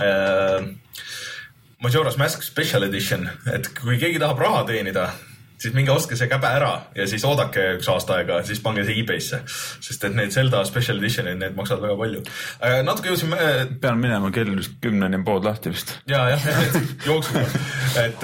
Äh, Majora's Mask Special Edition, et kui keegi tahab raha teenida, siis minge ostke see käbe ära ja siis oodake üks aasta aega, siis pange see eBaysse, sest et need Zelda Special Editionid, need maksavad väga palju. Natuke jõudsin... Pean minema kell vist kümneni pood lahti vist. Ja, jah, jooksuga. Et,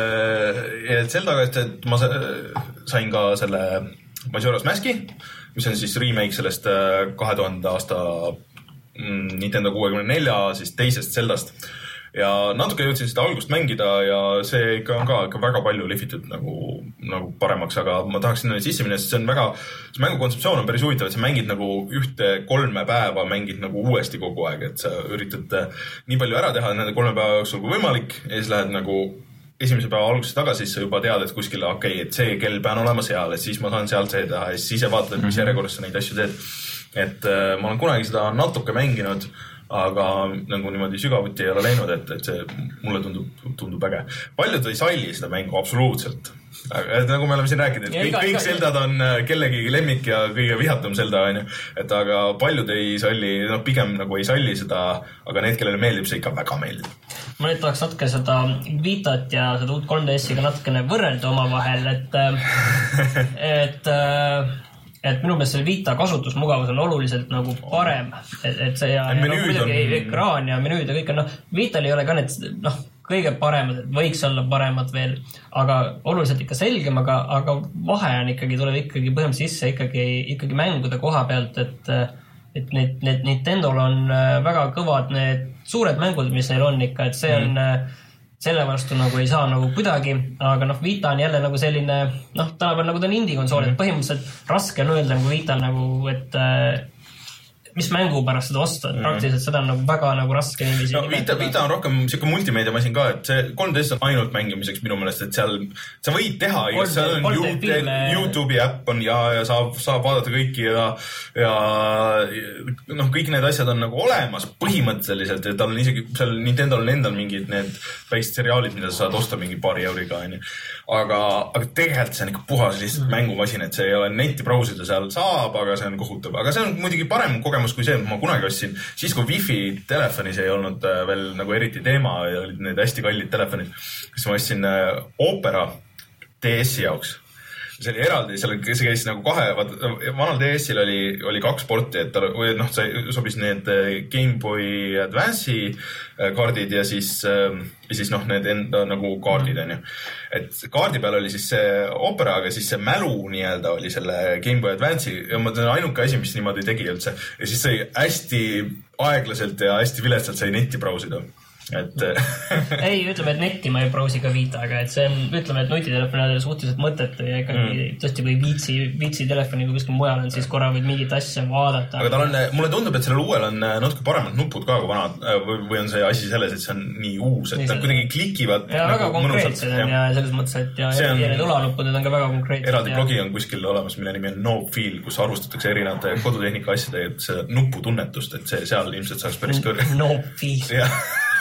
et Zeldaga, et ma sain ka selle Majora's Maski, mis on siis remake sellest kahe tuhande aasta Nintendo kuuekümne nelja siis teisest Zeldast. Ja natuke jõudsin seda algust mängida ja see ikka on ka ikka väga palju lihvitud nagu, nagu paremaks, aga ma tahaks sinna sisse minna, sest see on väga, see mängu kontseptsioon on päris huvitav, et sa mängid nagu ühte kolme päeva, mängid nagu uuesti kogu aeg, et sa üritad nii palju ära teha nende kolme päeva jooksul kui võimalik ja siis lähed nagu esimese päeva alguses tagasi, siis sa juba tead, et kuskil, okei, okay, et see kell pean olema seal, et siis ma saan seal see teha ja siis ise vaatad, mis järjekorras sa neid asju teed. Et ma olen kunagi seda natuke mänginud, aga nagu niimoodi sügavuti ei ole läinud, et, et see mulle tundub, tundub äge. Paljud ei salli seda mängu absoluutselt. Et nagu me oleme siin rääkinud, et kõik, iga, kõik iga, Zeldad on kellegi lemmik ja kõige vihatum Zelda, on ju. Et aga paljud ei salli, no pigem nagu ei salli seda, aga need, kellele meeldib, see ikka väga meeldib. Ma nüüd tahaks natuke seda Vitat ja seda uut kolm D S-iga natukene võrrelda oma vahel, et, et et minu meelest selle Vita kasutusmugavus on oluliselt nagu parem, et, et see ja, ja no, muidugi on... ekraan ja menüüd ja kõik on, noh, Vital ei ole ka need, noh, kõige paremad, et võiks olla paremad veel, aga oluliselt ikka selgem, aga, aga vahe on ikkagi, tuleb ikkagi põhimõtteliselt sisse ikkagi, ikkagi mängude koha pealt, et et need, need Nintendol on väga kõvad need suured mängud, mis neil on ikka, et see on mm. selle vastu nagu ei saa nagu kuidagi, aga noh, Vita on jälle nagu selline, noh, tänapäeval nagu ta on indie-konsool, mm. et põhimõtteliselt raske on öelda nagu Vital nagu, et mis mängu pärast seda osta, et praktiliselt seda on nagu väga nagu raske niiviisi no, Vita, Vita on rohkem siuke multimeediamasin ka, et see kolm D S on ainult mängimiseks minu meelest, et seal sa võid teha, seal on YouTube, YouTube'i äpp on ja, ja saab, saab vaadata kõiki ja, ja noh, kõik need asjad on nagu olemas põhimõtteliselt, et tal on isegi seal Nintendol on endal mingid need väikesed seriaalid, mida sa saad osta mingi paari euriga, aga, aga tegelikult see on ikka puhas lihtsalt mm. mängumasin, et see ei ole netti brausida seal saab, aga see on kohutav, aga see on muidugi parem kogemus kui see, ma kunagi ostsin, siis kui Wi-Fi telefonis ei olnud veel nagu eriti teema ja olid need hästi kallid telefonid, siis ma ostsin Opera D S-i jaoks. See oli eraldi, seal see käis nagu kahe, vanal D S-il oli, oli kaks porti, et tal, või noh, sobis need Game Boy Advance'i kaardid ja siis, ja siis noh, need enda nagu kaardid on ju. Et kaardi peal oli siis see Opera, aga siis see mälu nii-öelda oli selle Game Boy Advance'i ja ma tean ainuke asi, mis niimoodi tegi üldse. Ja siis sai hästi aeglaselt ja hästi viletsalt sai netti brausida. Et ei, ütleme, et netti ma ei browsi ka Vitaga, et see on, ütleme, et nutitelefoni on suhteliselt mõttetu ja ikkagi mm. tõesti või viitsi, viitsi telefoni kui kuskil mujal on, siis korra võid mingit asja vaadata. Aga tal on, mulle tundub, et sellel uuel on natuke paremad nupud ka kui vanad või, või on see asi selles, et see on nii uus, et nad kuidagi klikivad. Ja nagu väga konkreetsed on ja selles mõttes, et ja, on, ja need õlanuppud on ka väga konkreetsed. Eraldi blogi on kuskil olemas, mille nimi on No Feel, kus arvustatakse erinevate kodutehnika asjade, et see nuputunnetust, et see seal ilmselt saaks päris kõrge. No Feel.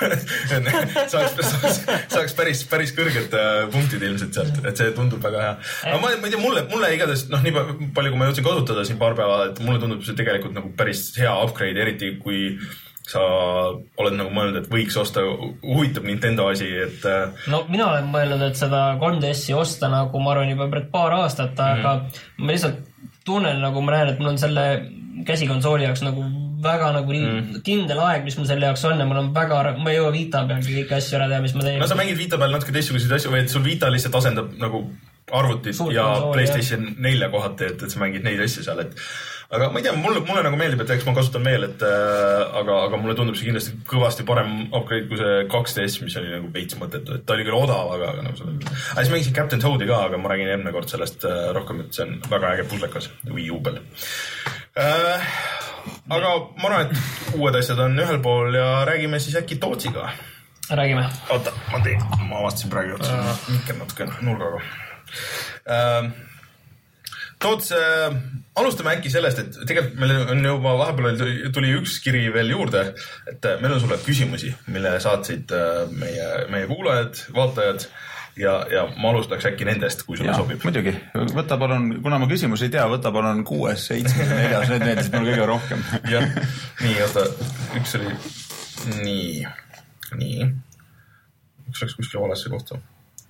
saaks, saaks, saaks päris, päris kõrged punktid ilmselt sealt, et see tundub väga hea. Aga ma, ma ei tea, mulle, mulle igatahes, noh, nii palju kui ma jõudsin kasutada siin paar päeva, et mulle tundub see tegelikult nagu päris hea upgrade, eriti kui sa oled nagu mõelnud, et võiks osta, huvitab Nintendo asi, et... No mina olen mõelnud, et seda kolm D S-i osta nagu ma arvan juba paar aastat, aga mm. ma lihtsalt tunnen nagu ma näen, et mul on selle käsikonsooli jaoks nagu väga nagu mm. kindel aeg, mis mul selle jaoks on ja mul on väga, ma ei jõua Vita pealgi kõiki asju ära teha, mis ma teen. No sa mängid Vita peal natuke teistsuguseid asju või et sul Vita lihtsalt asendab nagu arvutit Suurt ja konsooli, PlayStation nelja kohati, et, et sa mängid neid asju seal, et aga ma ei tea, mulle, mulle nagu meeldib, et eks ma kasutan veel, et äh, aga, aga mulle tundub see kindlasti kõvasti parem upgrade kui see kaks D S, mis oli nagu veits mõttetu, et ta oli küll odav, aga, aga nagu seda. Aga siis mängisin Captain Toadi ka, aga ma räägin eelmine kord sellest äh, rohkem, et see on väga äge puslekas Wii U peal. Äh, aga ma arvan, et uued asjad on ühel pool ja räägime siis äkki Tootsiga. Räägime. Oota, ma teen, ma avastasin praegu otsa uh. mikker natuke nurgaga. Uh, Toots, uh, alustame äkki sellest, et tegelikult meil on juba vahepeal tuli üks kiri veel juurde, et meil on sulle küsimusi, mille saatsid uh, meie, meie kuulajad, vaatajad ja, ja ma alustaks äkki nendest, kui sulle ja, sobib. Muidugi, võta palun, kuna ma küsimus ei tea, võta palun kuues, seitsmes, neljas, need meeldisid mul kõige rohkem. Jah, nii, oota, üks oli nii, nii, üks läks kuskil valesse kohta.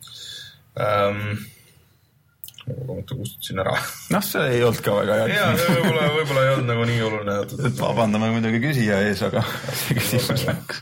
Um, ma kustutasin ära. Noh, see ei olnud ka väga hea. Jaa, võib-olla, võib-olla ei olnud nagu nii oluline. Et vabandame muidugi küsija ees, aga see küsimus läks.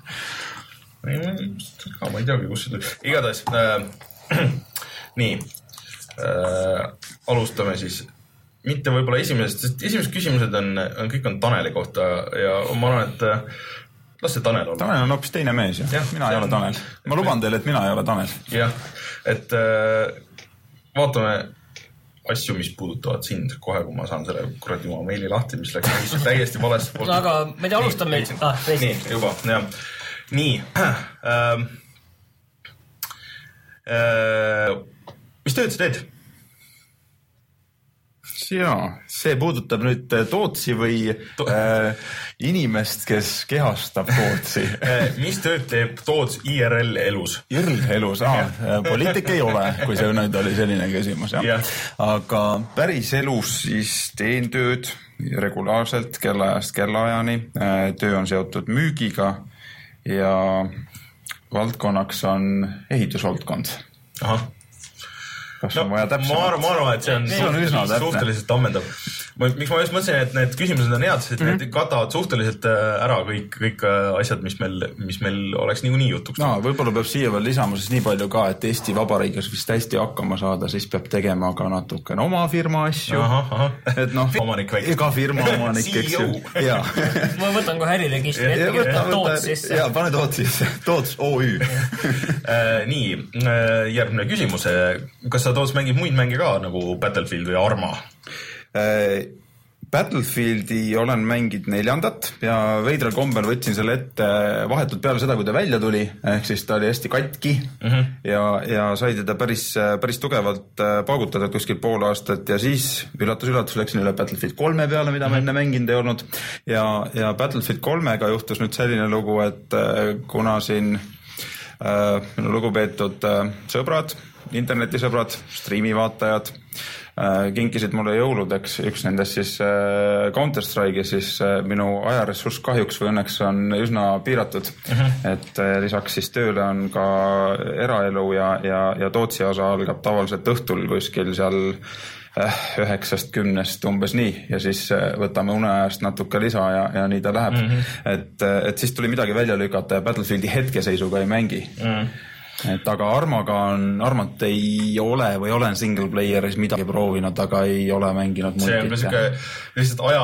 Ma ei teagi, kus see tuli. Igatahes, äh, nii, äh, alustame siis, mitte võib-olla esimesest, sest esimesed küsimused on, on, kõik on Taneli kohta ja ma arvan, et äh, las see Tanel olla. Tanel on hoopis teine mees, ja. Ja, mina ei ole Tanel. Ma luban teile, et mina ei ole Tanel. Jah, et äh, vaatame asju, mis puudutavad sind kohe, kui ma saan selle kuradi oma meili lahti, mis läks täiesti valesti. No, aga me te alustame. Nii, ah, nii juba, jah. Nii, ähm, äh, mis tööd sa teed? Jaa, see puudutab nüüd Tootsi või to- äh, inimest, kes kehastab Tootsi. Mis tööd teeb Toots I R L elus? I R L elus, aa, poliitik ei ole, kui see nüüd oli selline küsimus. Ja. Aga päris elus siis teen tööd regulaarselt kellaajast kellaajani. Töö on seotud müügiga ja valdkonnaks on ehitusvaldkond. Ahah. Kas on no, vaja täpsemalt? Ma arvan, et see on, see on suhteliselt ammendav. miks ma just mõtlesin, et need küsimused on head, sest mm-hmm. need katavad suhteliselt ära kõik, kõik asjad, mis meil, mis meil oleks niikuinii jutuks. No, võib-olla peab siia veel lisama siis nii palju ka, et Eesti Vabariigis vist hästi hakkama saada, siis peab tegema ka natukene oma firma asju. Aha, aha. Et noh, ega firma omanik, eks ju. Ma võtan kohe äriregistri ette, Toots sisse. Jaa, pane Toots sisse. Toots O Ü. Nii, järgmine küsimus. Kas sa Toots mängid muid mänge ka, nagu Battlefield või Arma? Battlefieldi olen mängid neljandat ja veidral kombel võtsin selle ette vahetult peale seda, kui ta välja tuli, ehk siis ta oli hästi katki mm-hmm. ja, ja sai teda päris, päris tugevalt paugutada kuskil pool aastat ja siis üllatus-üllatus läksin üle Battlefield kolme peale, mida mm-hmm. ma enne mänginud ei olnud ja, ja Battlefield kolmega juhtus nüüd selline lugu, et kuna siin äh, minu lugupeetud äh, sõbrad, internetisõbrad, striimivaatajad kinkisid mulle jõuludeks, üks nendest siis Counter-Strike ja siis minu ajaressurss kahjuks või õnneks on üsna piiratud, uh-huh. et lisaks siis tööle on ka eraelu ja, ja, ja Tootsi osa algab tavaliselt õhtul kuskil seal üheksast kümnest umbes nii ja siis võtame uneajast natuke lisa ja, ja nii ta läheb, uh-huh. et, et siis tuli midagi välja lükata ja Battlefieldi hetkeseisuga ei mängi. Uh-huh. Et aga Armaga on, Armat ei ole või olen single playeris midagi proovinud, aga ei ole mänginud see on ka lihtsalt aja,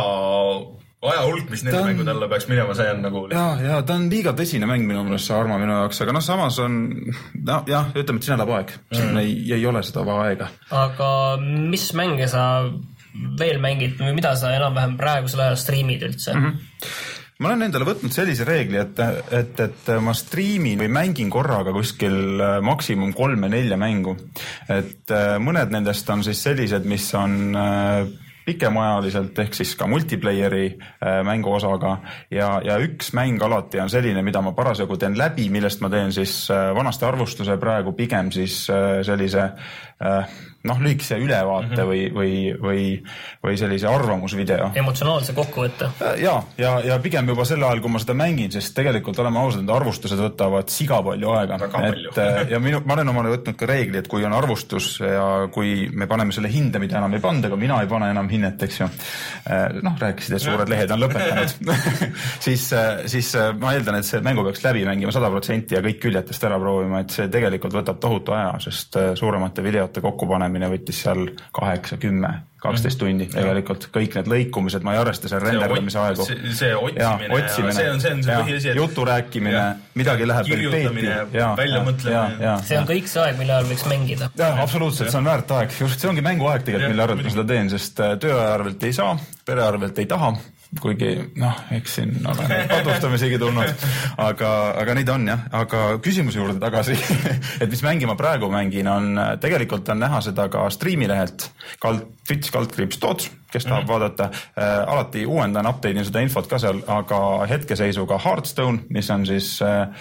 aja hulk, mis nende on, mängud alla peaks minema, see on nagu... Ja, ja ta on liiga tõsine mäng minu mõnest see Arma minu jaoks, aga noh, samas on, no, jah, ütleme, et siin elab aeg, siin mm. ei, ei ole seda vaja aega. Aga mis mänge sa veel mängid või mida sa enam-vähem praegusel ajal striimid üldse? Mm-hmm. Ma olen endale võtnud sellise reegli, et, et, et ma striimin või mängin korraga kuskil maksimum kolme-nelja mängu. Et mõned nendest on siis sellised, mis on pikemaajaliselt ehk siis ka multiplayeri mängu osaga ja, ja üks mäng alati on selline, mida ma parasjagu teen läbi, millest ma teen siis vanasti arvustuse praegu pigem siis sellise noh, lühikese ülevaate mm-hmm. või, või, või, või sellise arvamusvideo. Emotsionaalse kokkuvõtte. Ja, ja, ja pigem juba sel ajal, kui ma seda mängin, sest tegelikult oleme ausad, et arvustused võtavad siga palju aega. Et, ja minu, ma olen omale võtnud ka reegli, et kui on arvustus ja kui me paneme selle hinde, mida enam ei panda, aga mina ei pane enam hinnet, eks ju. Noh, rääkisid, et suured lehed on lõpetanud. siis, siis ma eeldan, et see mängu peaks läbi mängima sada protsenti ja kõik küljatest ära proovima, et see tegelikult võtab tohutu aja, sest suuremate videote kokkupanemine võttis seal kaheksa, kümme, kaksteist tundi tegelikult. Kõik need lõikumised, ma ei arvesta seal renderdamise aegu. See, see otsimine, ja, otsimine. See on see, on see põhiasi. Jutu rääkimine, ja. Midagi läheb kirjutamine, väljamõtlemine. See on kõik see aeg, mille ajal võiks mängida. Ja, absoluutselt, see on väärt aeg. Just see ongi mänguaeg tegelikult, mille arvelt ma seda teen, sest tööaja arvelt ei saa, pere arvelt ei taha. Kuigi, noh, eks siin olen padustamisegi tulnud, aga, aga nii ta on, jah. Aga küsimuse juurde tagasi, et mis mängi ma praegu mängin, on tegelikult on näha seda ka striimilehelt kald, Twitch kaldkriips Toots, kes tahab mm-hmm. vaadata. Äh, alati uuendan, update'in seda infot ka seal, aga hetkeseisuga Hearthstone, mis on siis äh,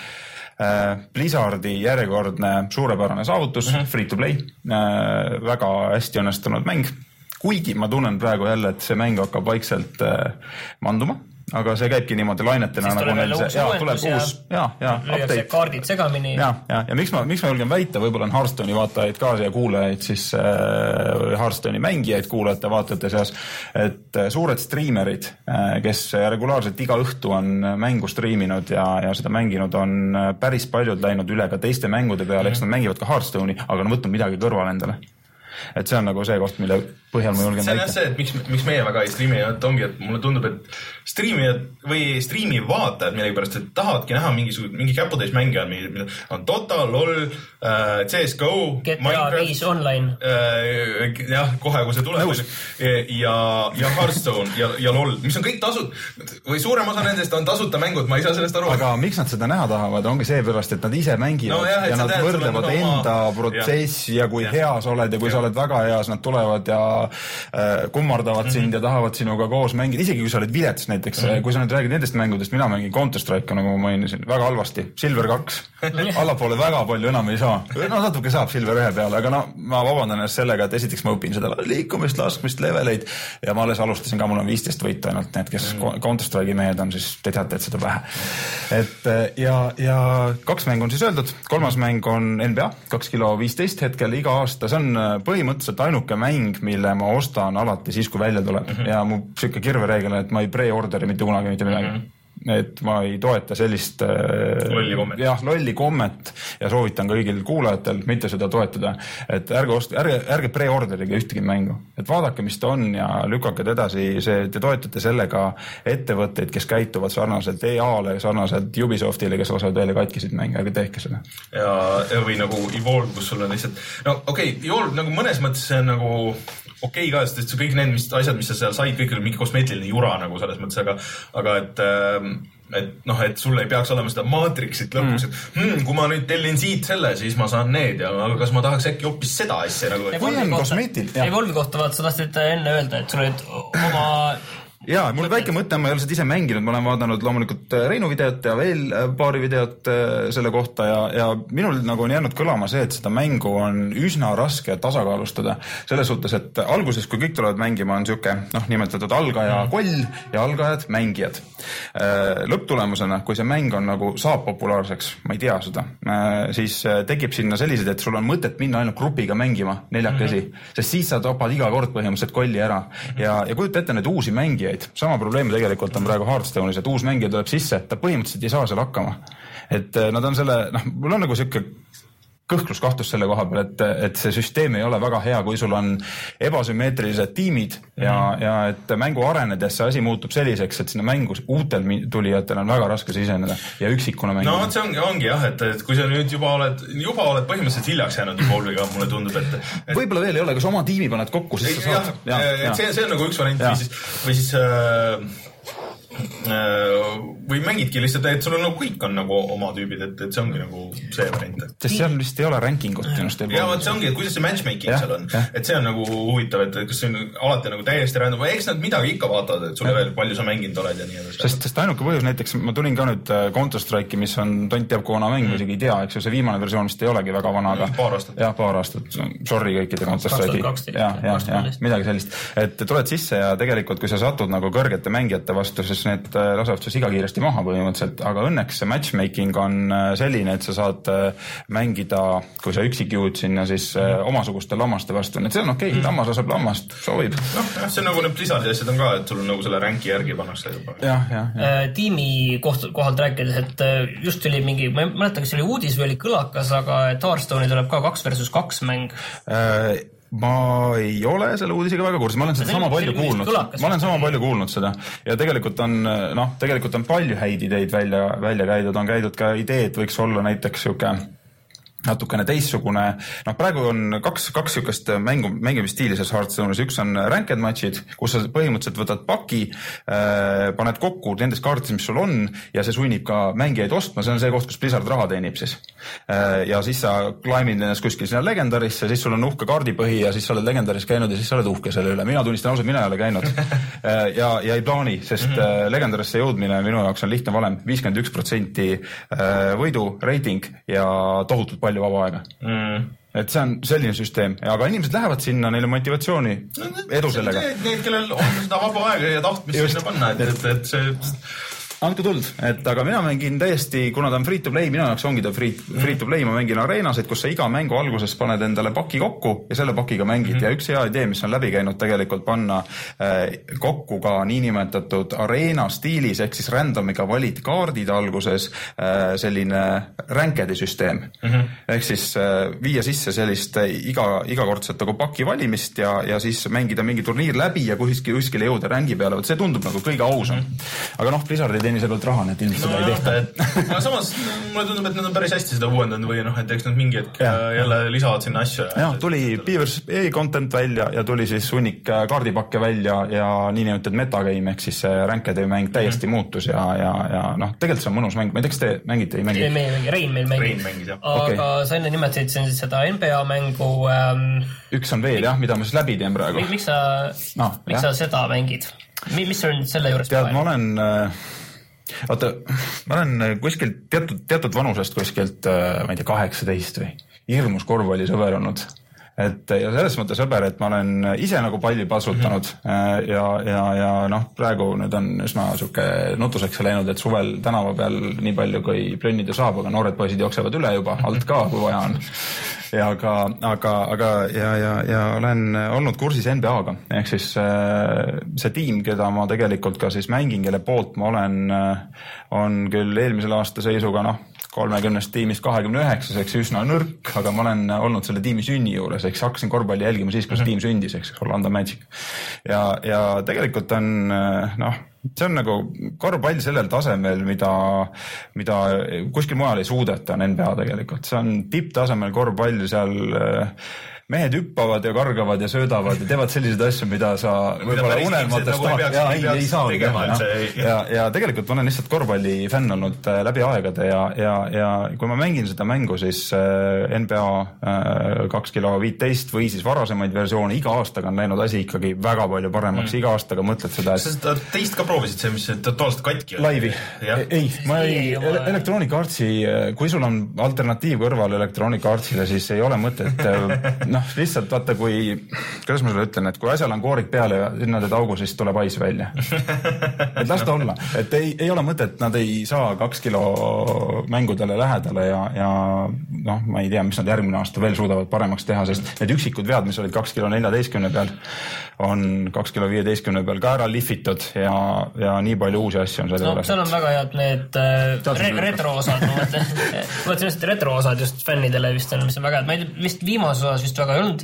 Blizzardi järjekordne suurepärane saavutus, mm-hmm. free to play, äh, väga hästi õnnestunud mäng. Kuigi ma tunnen praegu jälle, et see mäng hakkab vaikselt äh, manduma, aga see käibki niimoodi lainetena. Siis tuleb nagu uus ja, uuendus ja, ja, ja lüüakse kaardid segamini. Ja, ja, ja miks ma, miks ma julgen väita, võib-olla on Hearthstone'i vaatajaid ka ja kuulajaid, siis äh, Hearthstone'i mängijaid kuulajate vaatajate seas, et äh, suured striimerid, äh, kes regulaarselt iga õhtu on mängu striiminud ja, ja seda mänginud, on päris paljud läinud üle ka teiste mängude peale, mm-hmm. eks nad mängivad ka Hearthstone'i, aga on võtnud midagi kõrval endale. Et see on nagu see koht, mille põhjal ma julgen väita. See on see, et miks, miks meie väga ei striimi, et ongi, et mulle tundub, et striimijad või striimi vaatajad millegipärast, et tahavadki näha mingisugune, mingi käputäis mänge on, mingi, on Dota, LOL, äh, C S G O, G T A viis online. Äh, jah, kohe, kui see tuleb. Ja, ja Hearthstone ja, ja LOL, mis on kõik tasud, või suurem osa nendest on tasuta mängud, ma ei saa sellest aru. Aga miks nad seda näha tahavad, ongi see pärast, et nad ise mängivad no, jah, ja nad tead, võrdlevad enda oma... protsessi ja, ja kui ja. Hea sa oled ja kui ja. Sa oled väga heas, nad tulevad ja äh, kummardavad mm-hmm. sind ja tahavad sinuga koos mängida, isegi kui sa oled vilets näiteks näiteks mm. kui sa nüüd räägid nendest mängudest, mina mängin Counter-Strike'a, nagu ma mainisin, väga halvasti. Silver kaks. Allapoole väga palju enam ei saa. No natuke saab Silver ühe peale, aga no ma vabandan ennast sellega, et esiteks ma õpin seda liikumist, laskmist, leveleid ja ma alles alustasin ka, mul on viisteist võitu ainult need, kes mm. Counter-Strike'i mehed on, siis te teate, et seda vähe. Et ja, ja kaks mängu on siis öeldud, kolmas mäng on N B A, kaks kilo viisteist hetkel iga aasta, see on põhimõtteliselt ainuke mäng, mille ma ostan alati siis, kui välja tuleb mm-hmm. ja mu siuke kirvereegel on, et ma ei pre-orderi mitte kunagi mitte midagi. Mm-hmm. Et ma ei toeta sellist lolli kommet. jah, lolli kommet ja soovitan kõigil kuulajatel mitte seda toetada, et ärge osta, ärge, ärge pre-orderige ühtegi mängu, et vaadake, mis ta on ja lükake edasi, see, te toetate sellega ettevõtteid, kes käituvad sarnaselt E A-le, sarnaselt Ubisoftile, kes lasevad välja katkisid mänge, ärge tehke seda. Ja või nagu Evolve, kus sul on lihtsalt, no okei okay,, Evolve nagu mõnes mõttes see on nagu okei okay, ka, sest kõik need mis, asjad, mis sa seal said, kõik oli mingi kosmeetiline jura nagu selles mõttes, aga, aga et, et noh, et sul ei peaks olema seda maatriksit lõpus, et hmm, kui ma nüüd tellin siit selle, siis ma saan need ja aga kas ma tahaks äkki hoopis seda asja nagu, et... Või on kosmeetil, jah. Evolvi kohta vaat, sa tahtsid enne öelda, et sul olid oma... Jaa, mul väike mõte, ma ei ole seda ise mänginud, ma olen vaadanud loomulikult Reinu videot ja veel paari videot selle kohta ja, ja minul nagu on jäänud kõlama see, et seda mängu on üsna raske tasakaalustada. Selles suhtes, et alguses, kui kõik tulevad mängima, on siuke, noh, nimetatud algaja koll ja algajad mängijad. Lõpptulemusena, kui see mäng on nagu saab populaarseks, ma ei tea seda, siis tekib sinna sellised, et sul on mõtet minna ainult grupiga mängima neljakesi, mm-hmm. sest siis sa topad iga kord põhimõtteliselt kolli ära ja, ja kujuta ette need uusi mängijaid. Sama probleemi tegelikult on praegu Hearthstone'is, et uus mängija tuleb sisse, ta põhimõtteliselt ei saa seal hakkama. Et nad on selle, noh, mul on nagu siuke kõhkluskahtus selle koha peal, et, et see süsteem ei ole väga hea, kui sul on ebasümmeetrilised tiimid ja, mm-hmm. ja et mängu arenedes see asi muutub selliseks, et sinna mängus uutel tulijatel on väga raske siseneda ja üksikuna mängida. No see ongi, ongi jah, et, et kui sa nüüd juba oled, juba oled põhimõtteliselt hiljaks jäänud Evolviga, mulle tundub, et, et... Võib-olla veel ei ole, kas oma tiimi paned kokku, siis sa saad. Ja, ja, et see, see on nagu üks variant või siis, või siis äh, või mängidki lihtsalt, et sul on nagu kõik on nagu oma tüübid, et, et see ongi nagu see variant. Sest seal vist ei ole rankingut. Ja vaat see ongi, et kuidas see matchmaking ja, seal on, ja. Et see on nagu huvitav, et kas see on alati nagu täiesti random, eks nad midagi ikka vaatavad, et sulle ja. Veel palju sa mänginud oled ja nii edasi. Sest, sest ainuke põhjus näiteks, ma tulin ka nüüd Counter-Strike'i, mis on tont teab kui vana mäng, mm. isegi ei tea, eks ju, see viimane versioon vist ei olegi väga vana, aga paar aastat. Jah, paar aastat. Sorry kõikide Counter-Strike'i. Ja, ja, ja, midagi sellist. Et tuled sisse ja tegelikult, kui sa satud nagu kõrgete mängijate vastu, siis need lasevad siis iga kiiresti maha põhimõtteliselt, aga õnneks see matchmaking on selline, et sa saad mängida, kui sa üksik jõud sinna, siis omasuguste lammaste vastu. Et see on okei, okay, lammas asab lammast, soovib. No, see on nagu need Blizzardi asjad on ka, et sul on nagu selle ränki järgi pannakse. Jah, jah, jah. Tiimi koht, kohalt rääkides, et just oli mingi, ma ei mäleta, kas oli uudis või oli kõlakas, aga Hearthstone'i tuleb ka kaks versus kaks mäng. Äh, ma ei ole selle uudisega väga kursis, ma olen seda sama palju kuulnud, ma olen sama palju kuulnud seda ja tegelikult on, noh, tegelikult on palju häid ideid välja, välja käidud, on käidud ka ideed, võiks olla näiteks siuke natukene teissugune, noh praegu on kaks, kaks sükest mängu, mängimisstiili selles Hearthstone'is, üks on ranked matchid, kus sa põhimõtteliselt võtad paki, äh, paned kokku nendest kaartides, mis sul on ja see sunnib ka mängijaid ostma, see on see koht, kus Blizzard raha teenib siis. Äh, ja siis sa klaimid ennast kuskil sinna legendarisse, siis sul on uhke kaardipõhi ja siis sa oled legendaris käinud ja siis sa oled uhke selle üle. Mina tunnistan ausalt, mina ei ole käinud äh, ja, ja ei plaani, sest äh, legendarisse jõudmine minu jaoks on lihtne valem, viiskümmend üks protsenti võidu rating ja tohutult palju palju vaba aega. Mm. Et see on selline süsteem, aga inimesed lähevad sinna, neil on motivatsiooni edu sellega. Need, need, kellel on seda vaba aega ja tahtmist sinna panna, et, et, et see... Andke tuld, et aga mina mängin täiesti, kuna ta on free to play, minu jaoks ongi ta free, free to play, ma mängin areenasid, kus sa iga mängu alguses paned endale paki kokku ja selle pakiga mängid mm-hmm. ja üks hea idee, mis on läbi käinud tegelikult panna äh, kokku ka niinimetatud areena stiilis, ehk siis randomiga valid kaardid alguses äh, selline rankedi süsteem. Mm-hmm. Ehk siis äh, viia sisse sellist äh, iga, igakordset nagu paki valimist ja, ja siis mängida mingi turniir läbi ja kuskil, kuskil jõuda rängi peale, võt see tundub nagu kõige ausam. Mm-hmm. Aga noh, Blizzard ei teeni selle raha, need ilmselt no, seda ei tehta. Aga samas mulle tundub, et nad on päris hästi seda uuendanud või noh, et eks nad mingi hetk ja, jälle lisavad sinna asju. Ja, tuli Beavers e-content välja ja tuli siis hunnik kaardipakke välja ja niinimetatud metagame ehk siis rankedi mäng täiesti mm. muutus ja, ja, ja noh, tegelikult see on mõnus mäng. Ma ei tea, kas te mängite, ei mängi? Me ei mängi, Rein meil mängib. Rein mängis, jah. Aga okay. Sa enne nimetasid siin seda N B A mängu... Ähm, üks on veel, jah, mida ma siis läbi teen praegu. Miks sa, no, miks sa seda mängid? Mis on selle juures? Tead, ma olen... Oota, ma olen kuskilt teatud, teatud vanusest kuskilt, ma ei tea, kaheksateist või hirmus korvpalli sõber olnud. Et ja selles mõttes sõber, et ma olen ise nagu palli pasutanud mm-hmm. ja, ja, ja noh, praegu nüüd on üsna suke nutuseks läinud, et suvel tänava peal nii palju, kui plönnida saab, aga noored poisid jooksevad üle juba, alt ka, kui vaja on. Ja aga, aga, aga ja, ja, ja olen olnud kursis N B A-ga, ehk siis see tiim, keda ma tegelikult ka siis mängin, kelle poolt ma olen, on küll eelmisel aasta seisuga, noh, kolmekümnest tiimist kahekümne üheksas, eks üsna nõrk, aga ma olen olnud selle tiimi sünni juures, eks hakkasin korvpalli jälgima siis, kui see tiim sündis, eks Orlando Magic. Ja, ja tegelikult on, noh, see on nagu korvpall sellel tasemel, mida, mida kuskil mujal ei suudeta N B A tegelikult. See on tipptasemel korvpall seal... Mehed hüppavad ja kargavad ja söödavad ja teevad selliseid asju, mida sa võib-olla unelmates tahad. Ja, ei, ei saa tegema. Ja, ja tegelikult ma olen lihtsalt korvpalli fänn olnud läbi aegade ja, ja, ja kui ma mängin seda mängu, siis N B A kaks kilo viiteist või siis varasemaid versioone iga aastaga on läinud asi ikkagi väga palju paremaks. Mm. Iga aastaga mõtled seda, et... Sa teist ka proovisid see, mis totaalselt katki on? Laivi. Ei, ma ei... Electronic Artsi, kui sul on alternatiiv kõrval Electronic Artsile, siis ei ole mõtet... No, lihtsalt vaata, kui, kuidas ma sulle ütlen, et kui asjal on koorid peale ja sinna teed augu, siis tuleb hais välja. Et las ta olla. Et ei, ei ole mõtet, nad ei saa kaks kilo mängudele lähedale ja, ja noh, ma ei tea, mis nad järgmine aasta veel suudavad paremaks teha, sest need üksikud vead, mis olid kaks kilo neljateistkümne peal, on kaks kilo viieteistkümne peal ka ära lihvitud ja, ja nii palju uusi asju on selle no, juures. Seal on väga head need äh, re retro-osad, ma mõtlen, ma mõtlen just retro-osad just fännidele vist on, mis on väga head. Ma ei tea, vist viimases osas vist väga ei olnud.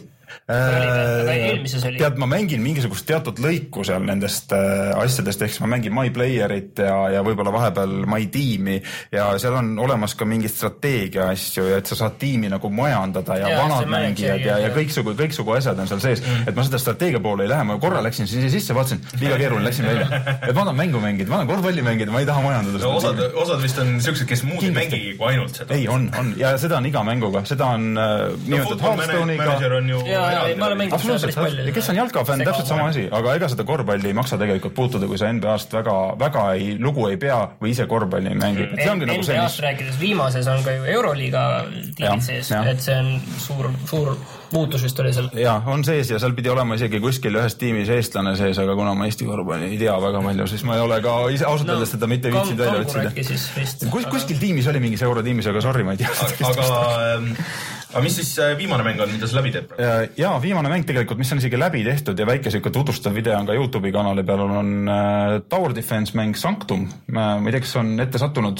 Tead, ma mängin mingisugust teatud lõiku seal nendest äh, asjadest, ehk ma mängin My Playerit ja, ja võib-olla vahepeal My Tiimi ja seal on olemas ka mingi strateegia asju ja et sa saad tiimi nagu majandada ja, ja vanad mängijad ja, ja kõiksugu, kõiksugu asjad on seal sees, mm. et ma seda strateegia poole ei lähe, ma korra läksin siia sisse, vaatasin, liiga keeruline, läksin välja. Et ma tahan mängu mängida, ma tahan korvpalli mängida, ma ei taha majandada. No, osad, osad vist on siuksed, kes muud ei mängigi kui ainult seda. Ei, on, on ja seda on iga mänguga, seda on äh, no, nii Ja, ma olen mänginud seda päris palju. Kes on jalkafänn, täpselt sama asi, aga ega seda korvpalli ei maksa tegelikult puutuda, kui sa N B A-st väga, väga ei, lugu ei pea või ise korvpalli ei mängi. N B A-st nagu rääkides viimases on ka ju Euroliiga tiimid sees, et see on suur, suur muutus vist oli seal. Ja, on sees ja seal pidi olema isegi kuskil ühes tiimis eestlane sees, aga kuna ma Eesti korvpalli ei tea väga palju, siis ma ei ole ka ise ausalt öeldes no, seda mitte viitsid välja otsida. Kus, kuskil tiimis oli mingis eurotiimis, aga sorry, ma ei tea. Aga... Aga mis siis viimane mäng on, mida sa läbi teed? Jaa, viimane mäng tegelikult, mis on isegi läbi tehtud ja väike siuke tutvustav video on ka YouTube'i kanali peal, on Tower Defense mäng Sanctum. Ma ei tea, kas on ette sattunud...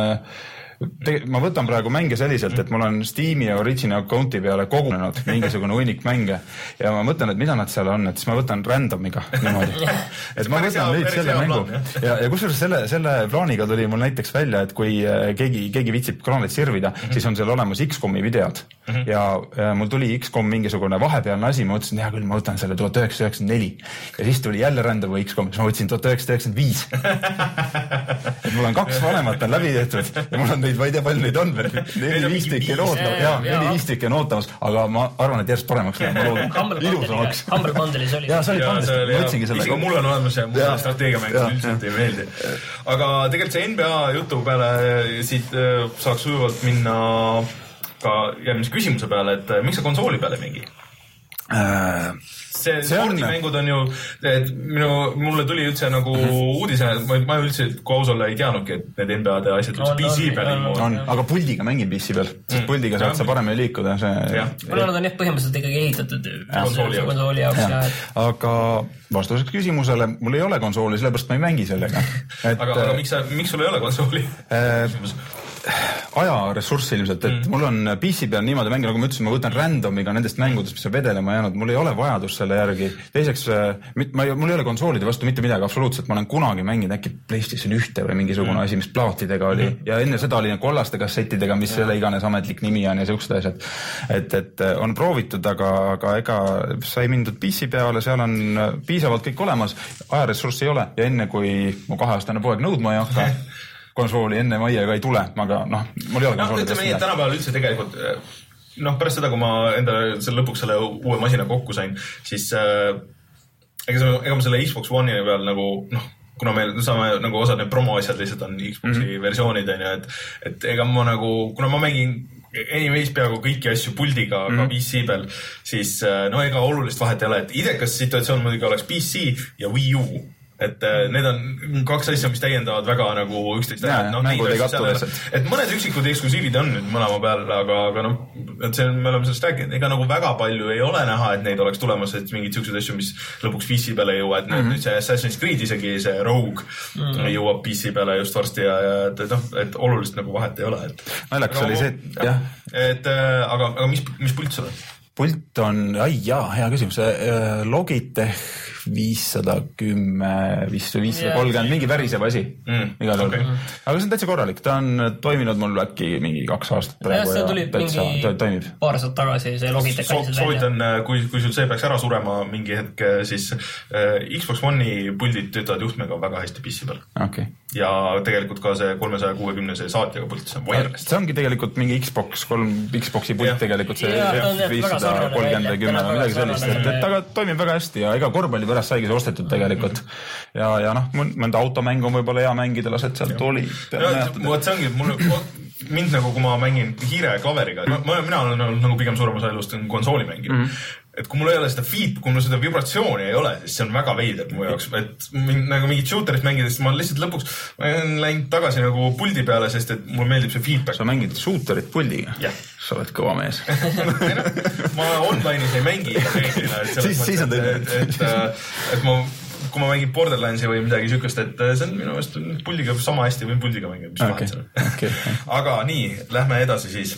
Te, ma võtan praegu mänge selliselt, et mul on Steam'i ja Origini account'i peale kogunenud mingisugune hunnik mänge ja ma mõtlen, et mida nad seal on, et siis ma võtan randomiga niimoodi. Et ma võtan nüüd selle mängu ja, ja kusjuures selle, selle plaaniga tuli mul näiteks välja, et kui keegi, keegi viitsib kanalit sirvida, mm-hmm. siis on seal olemas X COM-i videod mm-hmm. ja, ja mul tuli X COM mingisugune vahepealne asi, ma mõtlesin, hea küll, ma võtan selle tuhat üheksasada üheksakümmend neli ja siis tuli jälle random X COM, siis ma võtsin tuhat üheksasada üheksakümmend viis. Et mul on kaks vanemat on läbi tehtud ja mul on ma ei tea, palju neid on veel. Neli-viis tükki on ootamas, jaa, neli-viis tükki on ootamas, aga ma arvan, et järjest paremaks läheb, ma loodan. Ilusamaks. Humble Bundle'is oli. Jaa, see oli Bundle'is, ma võtsingi selle. Isegi mul on olemas ja mul on strateegiamäng, mis üldiselt ei meeldi. Aga tegelikult see N B A jutu peale siit saaks ujuvalt minna ka järgmise küsimuse peale, et miks sa konsooli peale mingi? Äh... See, see spordimängud on ju, et minu, mulle tuli üldse nagu uudise, ma, ma üldse, kui ausale ei teadnudki, et need N B A-de asjad üldse P C peal ilmuvad. On, aga puldiga mängin P C peal, sest puldiga saad sa paremini liikuda. Kuna nad on jah põhimõtteliselt ikkagi ehitatud konsooli, konsooli jaoks. Ja. Aga vastuseks küsimusele, mul ei ole konsooli, sellepärast ma ei mängi sellega. Et, aga aga miks, sa, miks sul ei ole konsooli? Ajaressurssi ilmselt, et mm. mul on P C peal niimoodi mängi, nagu ma ütlesin, ma võtan randomiga nendest mängudest, mis on vedelema jäänud, mul ei ole vajadus selle järgi. Teiseks, ma ei, mul ei ole konsoolide vastu mitte midagi, absoluutselt, ma olen kunagi mänginud äkki PlayStation ühte või mingisugune mm. asi, mis plaatidega oli mm. ja enne seda oli kollaste kassettidega, mis selle iganes ametlik nimi on ja siuksed asjad. Et, et on proovitud, aga, aga ega sai mindud P C peale, seal on piisavalt kõik olemas, ajaressurssi ei ole ja enne kui mu kaheaastane poeg nõudma ei hakka konsooli enne maiega ei tule, aga noh, mul ei ole konsooli. No, ütleme nii, et tänapäeval üldse tegelikult, noh, pärast seda, kui ma endale selle lõpuks selle uue masina kokku sain, siis äh, ega, ega ma selle Xbox One'i peal nagu, noh, kuna meil saame nagu osad need promo asjad lihtsalt on Xboxi mm-hmm. versioonid, et, et ega ma nagu, kuna ma mängin anyways peaaegu kõiki asju puldiga mm-hmm. ka P C peal, siis no ega olulist vahet ei ole, et idekas situatsioon muidugi oleks P C ja Wii U. Et need on kaks asja, mis täiendavad väga nagu üksteist ja, no, et mõned üksikud eksklusiivid on nüüd mõlema peal, aga, aga noh, et see on, me oleme sellest rääkinud, ega nagu väga palju ei ole näha, et neid oleks tulemas, et mingid siuksed asju, mis lõpuks P C peale ei jõua, et mm-hmm. nüüd see Assassin's Creed isegi see Rogue mm-hmm. jõuab P C peale just varsti ja, ja et, noh, et olulist nagu vahet ei ole. Naljakas oli see, et jah. Et, aga, aga mis, mis pult sul on? Pult on, ai jaa, hea küsimus, Logitech viissada kümme, viissada kolmkümmend, mingi väriseb asi mm, igal juhul okay.. aga see on täitsa korralik, ta on toiminud mul äkki mingi kaks aastat praegu ja, ja tuli täitsa toimib. Paar aastat tagasi see Logitech so, soovitan, kui, kui sul see peaks ära surema mingi hetk, siis äh, Xbox One'i puldid töötavad juhtmega väga hästi P C peal okay. ja tegelikult ka see kolmesaja kuuekümne see saatjaga pult, see on wireless. See ongi tegelikult mingi Xbox kolm, Xboxi pult ja. Tegelikult see viissada kolmkümmend kümme või midagi sellist, et, et aga toimib väga hästi ja ega korvpalli pärast saigi see ostetud tegelikult ja, ja noh, mõnda automängu on võib-olla hea mängida, lased sealt oli. Vot see ongi, mul, mind nagu, kui ma mängin hiire klaveriga, ma, mina olen nagu pigem suurem osa elust konsooli mängin. Mm-hmm. Et kui mul ei ole seda feed, kui mul seda vibratsiooni ei ole, siis see on väga veider mu jaoks, et nagu mingit shooterit mängides ma lihtsalt lõpuks ma olen läinud tagasi nagu puldi peale, sest et mul meeldib see feedback. Sa mängid shooterit puldiga? Jah. Sa oled kõva mees. ma online'is ei mängi. siis, siis on teine. Et, et, et, et ma, kui ma mängin Borderlandsi või midagi sükast, et see on minu meelest puldiga sama hästi või puldiga mängida, mis okay. vahet okay. Aga nii, lähme edasi siis.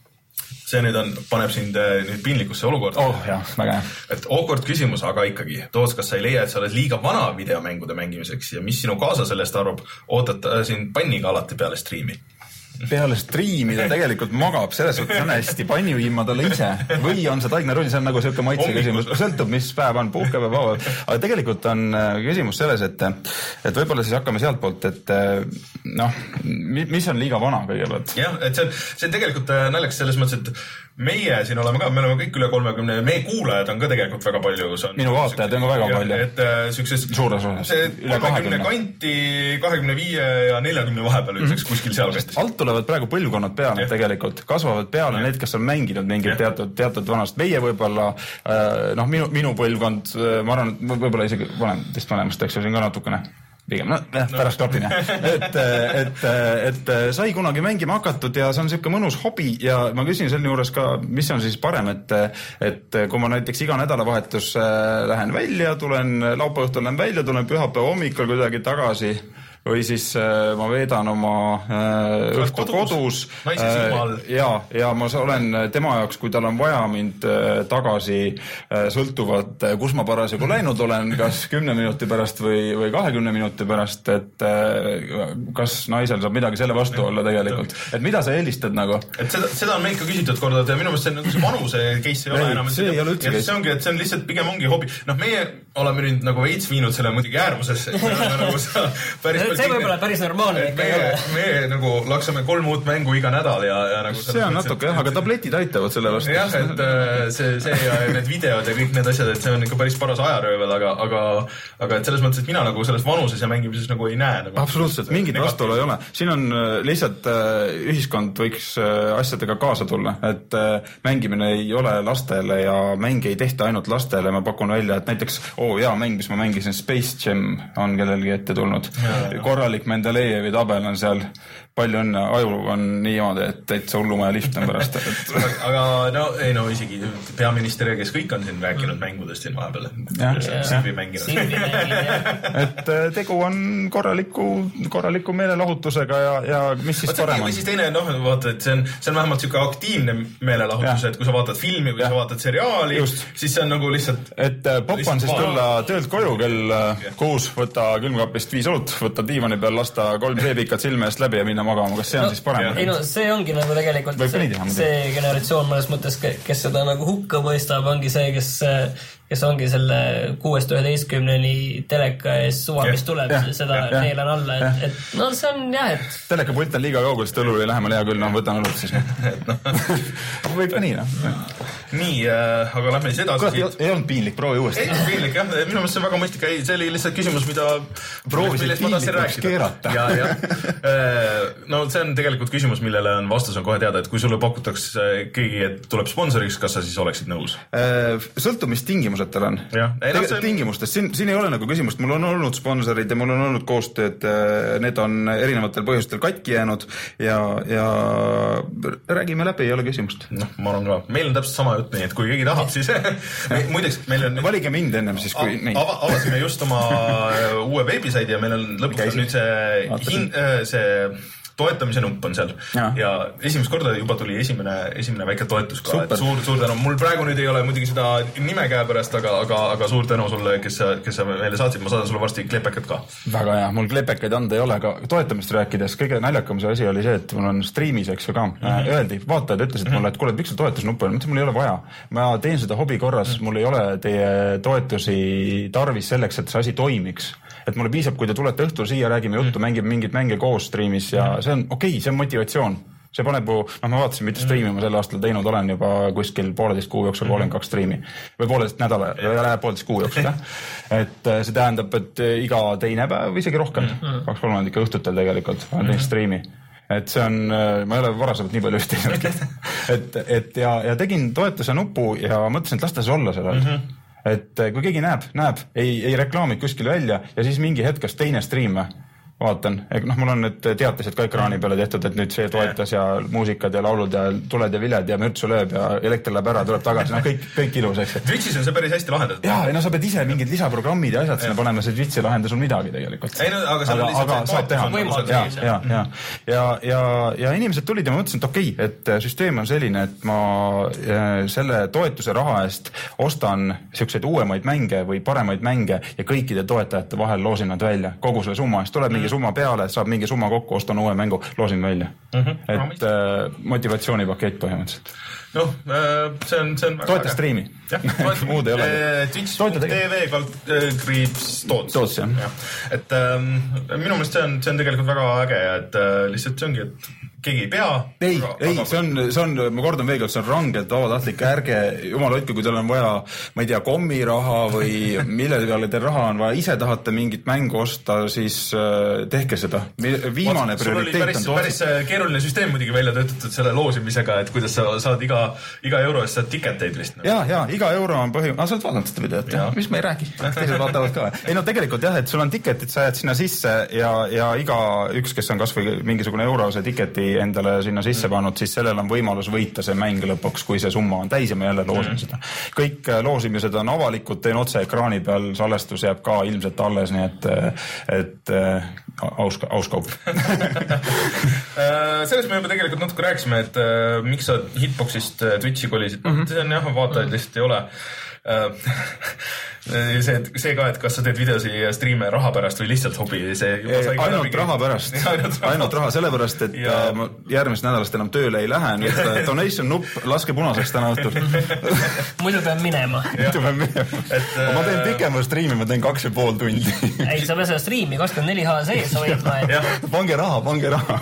See nüüd on, paneb sind nüüd pinlikusse olukorda. Oh, jah, väga hea. Et awkward küsimus, aga ikkagi. Toots, kas sa ei leia, et sa oled liiga vana videomängude mängimiseks ja mis sinu kaasa sellest arvab? Ootad sind panniga alati peale striimi? Peale striimi ta tegelikult magab, selles suhtes on hästi, panni viima talle ise või on see taigna rull, see on nagu selline maitse küsimus, sõltub, mis päev on, puhkepäev, vabab. Aga tegelikult on küsimus selles, et, et võib-olla siis hakkame sealt poolt, et noh, mis on liiga vana kõigepealt? Jah, et see on, see on tegelikult naljaks selles mõttes, et meie siin oleme ka, me oleme kõik üle kolmekümne, meie kuulajad on ka tegelikult väga palju. Minu vaatajad on ka väga palju. Et sükses, suures osas, üle kahekümne kanti, kahekümne viie ja neljakümne vahepeal ütleks kuskil seal kastis. Alt tulevad praegu põlvkonnad peale ja. Tegelikult, kasvavad peale ja. Need, kes on mänginud mingid teatud, teatud vanast. Meie võib-olla, noh, minu, minu põlvkond, ma arvan, et võib-olla isegi vanem, teist vanemast, eks ju, siin ka natukene. Pigem, no, pärast klapin, jah. Et, et, et sai kunagi mängima hakatud ja see on siuke mõnus hobi ja ma küsin selle juures ka, mis on siis parem, et, et kui ma näiteks iga nädalavahetus lähen välja, tulen laupäeval lähen välja, tulen pühapäeva hommikul kuidagi tagasi või siis äh, ma veedan oma äh, õhtu kodus, kodus. Äh, ja, ja ma olen tema jaoks, kui tal on vaja mind äh, tagasi äh, sõltuvad, kus ma parasjagu läinud olen, kas kümne minuti pärast või, või kahekümne minuti pärast, et äh, kas naisel saab midagi selle vastu olla tegelikult. Et mida sa eelistad nagu? Et seda, seda on meilt ka küsitud kordad ja minu meelest see, nagu see vanuse case ei ole ei, enam. See ei ole üldse case. See ongi, et see on lihtsalt pigem ongi hobi. Noh, meie oleme nüüd nagu veits viinud selle muidugi äärmusesse. Nagu sa, päris see võib olla päris normaalne. Meie, meie nagu laksame kolm uut mängu iga nädal ja, ja nagu see on natuke jah, aga tabletid aitavad selle vastu. Jah, et see, see ja need videod ja kõik need asjad, et see on ikka päris paras ajaröövel, aga, aga, aga et selles mõttes, et mina nagu selles vanuses ja mängimises nagu ei näe. Nagu absoluutselt, mingit vastuolu ei ole. Siin on lihtsalt ühiskond võiks asjadega kaasa tulla, et mängimine ei ole lastele ja mänge ei tehta ainult lastele. Ma pakun välja, et näiteks, oo oh, jaa, mäng, mis ma mängisin, Space Jam on kellelgi ette tulnud. Korralik Mendelejevi tabel on seal, palju õnne, aju on niimoodi, et täitsa hullumaja lift on pärast. Et... aga no, ei no isegi peaminister ja kes kõik on siin rääkinud mängudest siin vahepeal. Silvi mänginud. Et tegu on korraliku, korraliku meelelahutusega ja, ja mis siis Vaat, parem on? Või siis teine, noh, vaata, et see on, see on vähemalt siuke aktiivne meelelahutus, et kui sa vaatad filmi või ja. Sa vaatad seriaali, Just. Siis see on nagu lihtsalt... Et popp on siis tulla töölt koju kell kuus, võtta külmkapist viis õlut, võtta diivani peal, lasta kolm seepikat silme eest läbi ja minna magama, kas see on no, siis parem? Ei no see ongi nagu tegelikult see, see generatsioon mõnes mõttes, kes seda nagu hukka mõistab, ongi see, kes kes ongi selle kuuest üheteistkümneni teleka ees suva, mis tuleb, ja, seda ja, neelan alla, et, ja. et no see on jah, et telekapult on liiga kaugel, sest õlul ei lähemal hea küll, noh, võtan õlut siis. Võib ka nii, noh. Nii, äh, aga lähme siis edasi. Kurat, ei olnud piinlik, proovi uuesti. Ei olnud piinlik, jah. Minu mõttes see on väga mõistlik. Ei, see oli lihtsalt küsimus, mida proovisid piinlikuks keerata. Ja, ja. No see on tegelikult küsimus, millele on vastus on kohe teada, et kui sulle pakutaks keegi, et tuleb sponsoriks, kas sa siis oleksid nõus? Sõltub, mis tingimused tal on. Tegelikult on... tingimustest. Siin, siin ei ole nagu küsimust. Mul on olnud sponsorid ja mul on olnud koostööd. Need on erinevatel põhjustel katki jäänud ja, ja räägime läbi, ei ole küsimust. No, ma arvan ka. Meil on täpselt sama jutt nii, et kui keegi tahab, siis muideks meil on... Valige mind ennem siis, kui... Ava, avasime just oma uue veebisaidi ja meil on lõpuks nüüd see, hin, see toetamise nupp on seal. Ja, ja esimest korda juba tuli esimene, esimene väike toetus ka. Et suur, suur tänu. Mul praegu nüüd ei ole muidugi seda nime käe pärast, aga, aga, aga suur tänu sulle, kes sa, kes sa meile saatsid. Ma saadan sulle varsti klepekad ka. Väga hea. Mul klepekaid anda ei ole, aga toetamist rääkides kõige naljakam see asi oli see, et mul on streamis, eks ju ka. Mm-hmm. Öeldi, vaatajad ütlesid mm-hmm. mulle, et kuule, miks sa toetusnuppu on? Mõtlesin, mul ei ole vaja. Ma teen seda hobi korras. Mm-hmm. Mul ei ole teie toetusi tarvis selleks, et see asi toimiks. Et mulle piisab, kui te tulete õhtul siia, räägime juttu, mm. mängime mingid mänge koos streamis ja see on okei, okay, see on motivatsioon. See paneb ju, noh ma vaatasin, mitte streami ma sel aastal teinud olen juba kuskil pooleteist kuu jooksul kolmkümmend kaks streami või pooleteist nädala, pooleteist kuu jooksul. Et see tähendab, et iga teine päev või isegi rohkem, kaks kolmandik õhtutel tegelikult on teist streami. Et see on, ma ei ole varasemalt nii palju üht et, et ja, ja tegin toetuse nupu ja mõtlesin, et lasta see olla sellel. Mm-hmm. Et kui keegi näeb, näeb, ei, ei reklaamid kuskil välja ja siis mingi hetkest teine stream vaatan. Noh, mul on nüüd teatised ka ekraani peale tehtud, et nüüd see toetas ja muusikad ja laulud ja tuled ja viled ja mürtsu lööb ja elekter läheb ära, tuleb tagasi. No kõik, kõik ilus, eks. Twitchis on see päris hästi lahendatud. Jaa, no sa pead ise mingid lisaprogrammid ja asjad sinna panema, see Twitchi lahendas sul midagi tegelikult. Ei, no, aga, aga, aga saab teha. Ja, ja, ja, ja, ja, ja inimesed tulid ja ma mõtlesin, et okei, okay, et süsteem on selline, et ma selle toetuse raha eest ostan siukseid uuemaid mänge või paremaid mänge ja kõikide toetajate vahel loosin nad välja. Kogu selle summa eest tuleb mingi summa peale, saab mingi summa kokku, ostan uue mängu, loosin välja. Mm-hmm. Et äh, motivatsioonipakett põhimõtteliselt. Noh, see on, see on väga toeta streami. Jah, muud ei ole. Twitch punkt tv kriips toots. Toots, jah. Ja. Et ähm, minu meelest see on, see on tegelikult väga äge ja et äh, lihtsalt see ongi, et keegi ei pea. Ei, ei, see on, see on, ma kordan veega, see on rangelt vabatahtlik, ärge, jumal hoidku, kui teil on vaja, ma ei tea, kommiraha või mille peale teil raha on vaja, ise tahate mingit mängu osta, siis äh, tehke seda. Viimane Oot, prioriteet päris, on tootsi. Päris keeruline süsteem muidugi välja töötatud selle loosimisega, et kuidas sa saad iga, iga euro eest saad tiketeid vist. No? Jaa, jaa, iga euro on põhi... Ah, sa oled vaadanud seda videot, jah? Mis me ei räägi? Teised vaatavad ka. Ei no tegelikult jah, et sul on tiketid, sa jääd sinna sisse ja, ja iga üks, kes on kas või mingisugune eurose tiketi endale sinna sisse pannud, siis sellel on võimalus võita see mäng lõpuks, kui see summa on täis ja ma jälle loosin seda. Kõik loosimised on avalikud, teen otse ekraani peal, salestus jääb ka ilmselt alles, nii et, et aus, aus kaup. Sellest me juba tegelikult natuke rääkisime, et miks sa Hitboxist Twitchi kolisid. Mm-hmm. See on jah, vaatajaid lihtsalt ei ole. See, see ka, et kas sa teed videosi ja streame raha pärast või lihtsalt hobi, see juba sai ka ainult raha pärast, ainult raha, sellepärast, et ja... ma järgmisest nädalast enam tööle ei lähe, nii et donation nupp, laske punaseks täna õhtul. Muidu peab minema. Muidu peab minema. Et, ma teen pikema streami, ma teen kaks ja pool tundi. Ei, sa pead seda streami kakskümmend neli H sees hoidma. Et... pange raha, pange raha.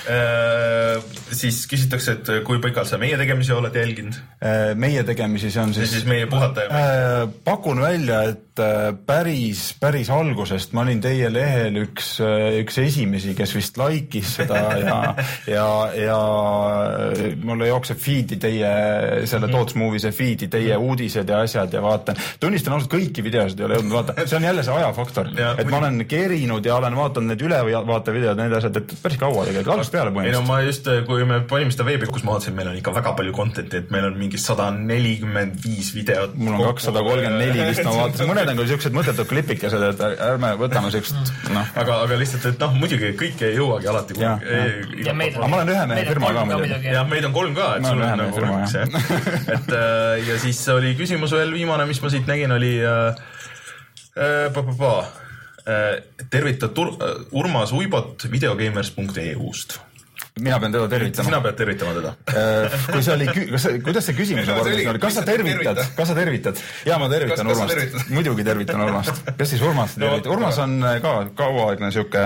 Siis küsitakse, et kui pikalt sa meie tegemisi oled jälginud? Meie tegemisi, see on siis... siis meie puhataja. Pakun välja, et päris, päris algusest ma olin teie lehel üks, üks esimesi, kes vist laikis seda ja, ja, ja mulle jookseb feedi teie, selle Toots Movie feedi, teie uudised ja asjad ja vaatan. Tunnistan ausalt, kõiki videosid ei ole jõudnud vaata. See on jälle see ajafaktor, ja, et ma olen kerinud ja olen vaatanud need ülevaate videod, need asjad, et päris kaua tegelikult, algusest peale põhimõtteliselt. Ei no ma just, kui me panime seda veebi, kus ma vaatasin, meil on ikka väga palju contenti, et meil on mingi sada nelikümmend viis videot. Mul on kakssada kolmkümmend neli vist ma vaatasin, mõned on küll siuksed mõttetud klipikesed, et ärme võtame siukest, noh. Aga, aga lihtsalt, et noh, muidugi kõik ei jõuagi alati. Ja, ja. Ja meid on, ma olen ühe mehe firma ka muidugi. Ja meid on kolm ka, et sul on nagu üks, jah. Et ja siis oli küsimus veel viimane, mis ma siit nägin, oli äh, pa, pa, pa, tervitad Tur- Urmas Uibot videogamers punkt E U-st. mina pean teda tervitama. Sina pead tervitama teda. Kui see oli, kas, kuidas see küsimus oli? Kas sa tervitad? Kas sa tervitad? Jaa, ma tervitan kas, Urmast. Muidugi tervitan Urmast. Kes siis Urmast tervitab? Urmas on ka kauaaegne siuke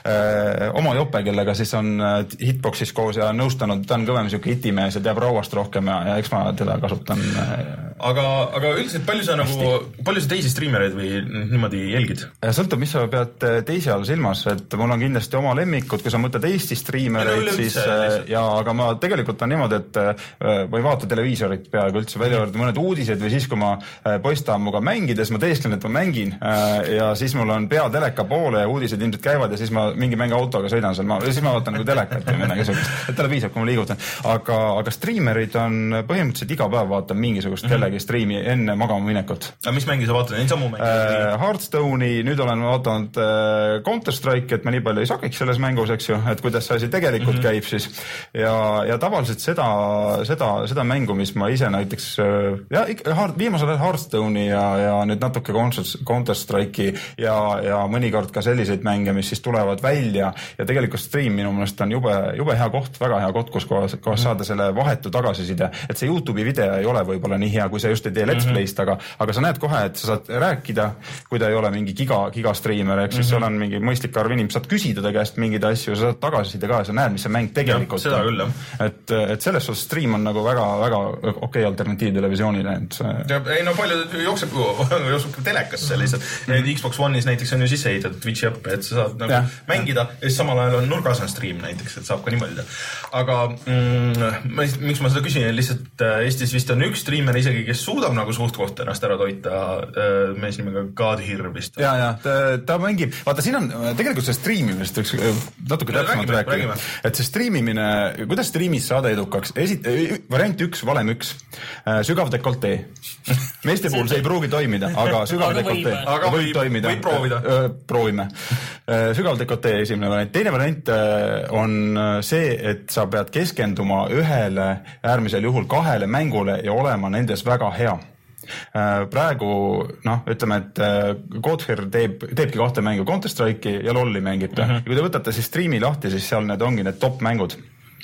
äh, oma jope, kellega siis on hitboxis koos ja nõustanud, ta on kõvem siuke hitimees ja teab rauast rohkem ja, ja eks ma teda kasutan. Äh, aga, aga üldiselt palju sa nagu, palju sa teisi streamereid või niimoodi jälgid? Sõltub, mis sa pead teisi all silmas, et mul on kindlasti oma lemmikud, kui sa mõtled Eesti streamereid, siis ja aga ma tegelikult on niimoodi, et ma ei vaata televiisorit peaaegu üldse välja võrda mõned uudised või siis, kui ma poistammuga mängides, ma teesklen, et ma mängin ja siis mul on pea teleka poole ja uudised ilmselt käivad ja siis ma mingi mängu autoga sõidan seal, ma, siis ma vaatan nagu telekat või midagi sugust, et talle piisab, kui ma liigutan. Aga, aga streamerid on põhimõtteliselt iga päev vaatan mingisugust mm-hmm. kellegi streami enne magama minekut. Aga mis mängi sa vaatad? Neid samu mängi? Äh, Hearthstone'i, nüüd olen vaatanud äh, Counter-Strike, et ma nii palju ei sakiks selles mängus, eks ju, et kuidas see asi tegelikult mm-hmm. käib siis. Ja, ja tavaliselt seda, seda, seda mängu, mis ma ise näiteks, ja viimasel ajal Hearthstone'i ja, ja nüüd natuke Counter-Strike'i ja, ja mõnikord ka selliseid mänge, mis siis tulevad välja ja tegelikult stream minu meelest on jube, jube hea koht, väga hea koht, kus kohas, kohas saada selle vahetu tagasiside, et see YouTube'i video ei ole võib-olla nii hea, kui sa just ei tee Let's Play'st, aga, aga sa näed kohe, et sa saad rääkida, kui ta ei ole mingi giga, giga streamer, eks siis mm-hmm. seal on mingi mõistlik arv inimesed, saad küsida ta käest mingeid asju, sa saad tagasiside ka ja sa näed, mis see mäng tegelikult ja, seda küll, jah. Et, et selles suhtes stream on nagu väga, väga okei okay, alternatiiv televisioonile. Et see... ja, ei no palju jookseb, jookseb sellekas sellised. Mm-hmm. Xbox One'is näiteks on ju sisse heitud Twitchi õppe, et sa saad nagu ja. mängida ja siis samal ajal on nurgas on stream näiteks, et saab ka niimoodi. Aga mm, miks ma seda küsin, lihtsalt Eestis vist on üks streamer isegi, kes suudab nagu suht koht ennast ära toita mees nimega Godhir vist. Ja, ja, ta, ta mängib, vaata siin on tegelikult see streamimist üks natuke täpsemalt rääkida. Et see streamimine, kuidas streamis saada edukaks? Esit, variant üks, valem üks. Sügav dekoltee. Meeste puhul see ei pruugi toimida, aga sügav dekoltee. Aga võib, võib, võib proovida. Proovime. Sügav dekoltee esimene variant. Teine variant on see, et sa pead keskenduma ühele, äärmisel juhul kahele mängule ja olema nendes väga hea. Praegu, noh, ütleme, et Godhir teeb, teebki kahte mängu, Counter-Strike'i ja Lolli mängib ta. Uh-huh. Ja kui te võtate siis streami lahti, siis seal need ongi need top mängud.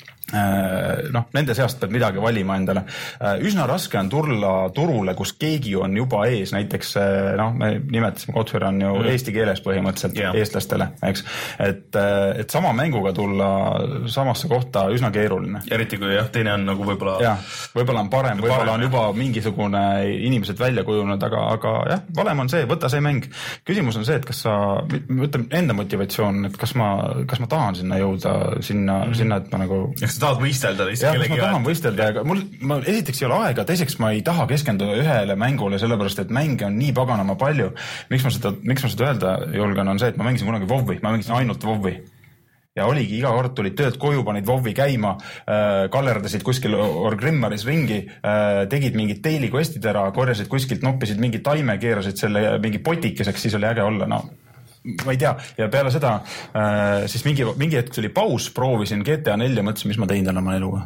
Noh, nende seast peab midagi valima endale. Üsna raske on tulla turule, kus keegi on juba ees, näiteks, noh, me nimetasime, Godhir on ju mm. eesti keeles põhimõtteliselt yeah. eestlastele, eks. Et, et sama mänguga tulla samasse kohta üsna keeruline. Eriti kui jah, teine on nagu võib-olla... jah, võib-olla on parem, võib-olla on juba mingisugune inimesed välja kujunud, aga, aga jah, valem on see, võta see mäng. Küsimus on see, et kas sa, ütleme, enda motivatsioon, et kas ma, kas ma tahan sinna jõuda, sinna, mm. sinna, et ma nagu... tahad võistelda lihtsalt kellegi. Jah, ma tahan võistelda, aga mul, ma esiteks ei ole aega, teiseks ma ei taha keskenduda ühele mängule, sellepärast, et mänge on nii paganama palju. Miks ma seda, miks ma seda öelda julgen, on see, et ma mängisin kunagi WoW'i, ma mängisin ainult WoW'i. Ja oligi, iga kord tulid tööd koju, panid WoW'i käima, äh, kallerdasid kuskil Orgrimmaris ringi, äh, tegid mingid daily questid ära, korjasid kuskilt, noppisid mingi taime, keerasid selle mingi potikeseks, siis oli äge olla, no. Ma ei tea, ja peale seda äh, siis mingi, mingi hetk oli paus, proovisin G T A neli ja mõtlesin, mis ma tein täna oma eluga.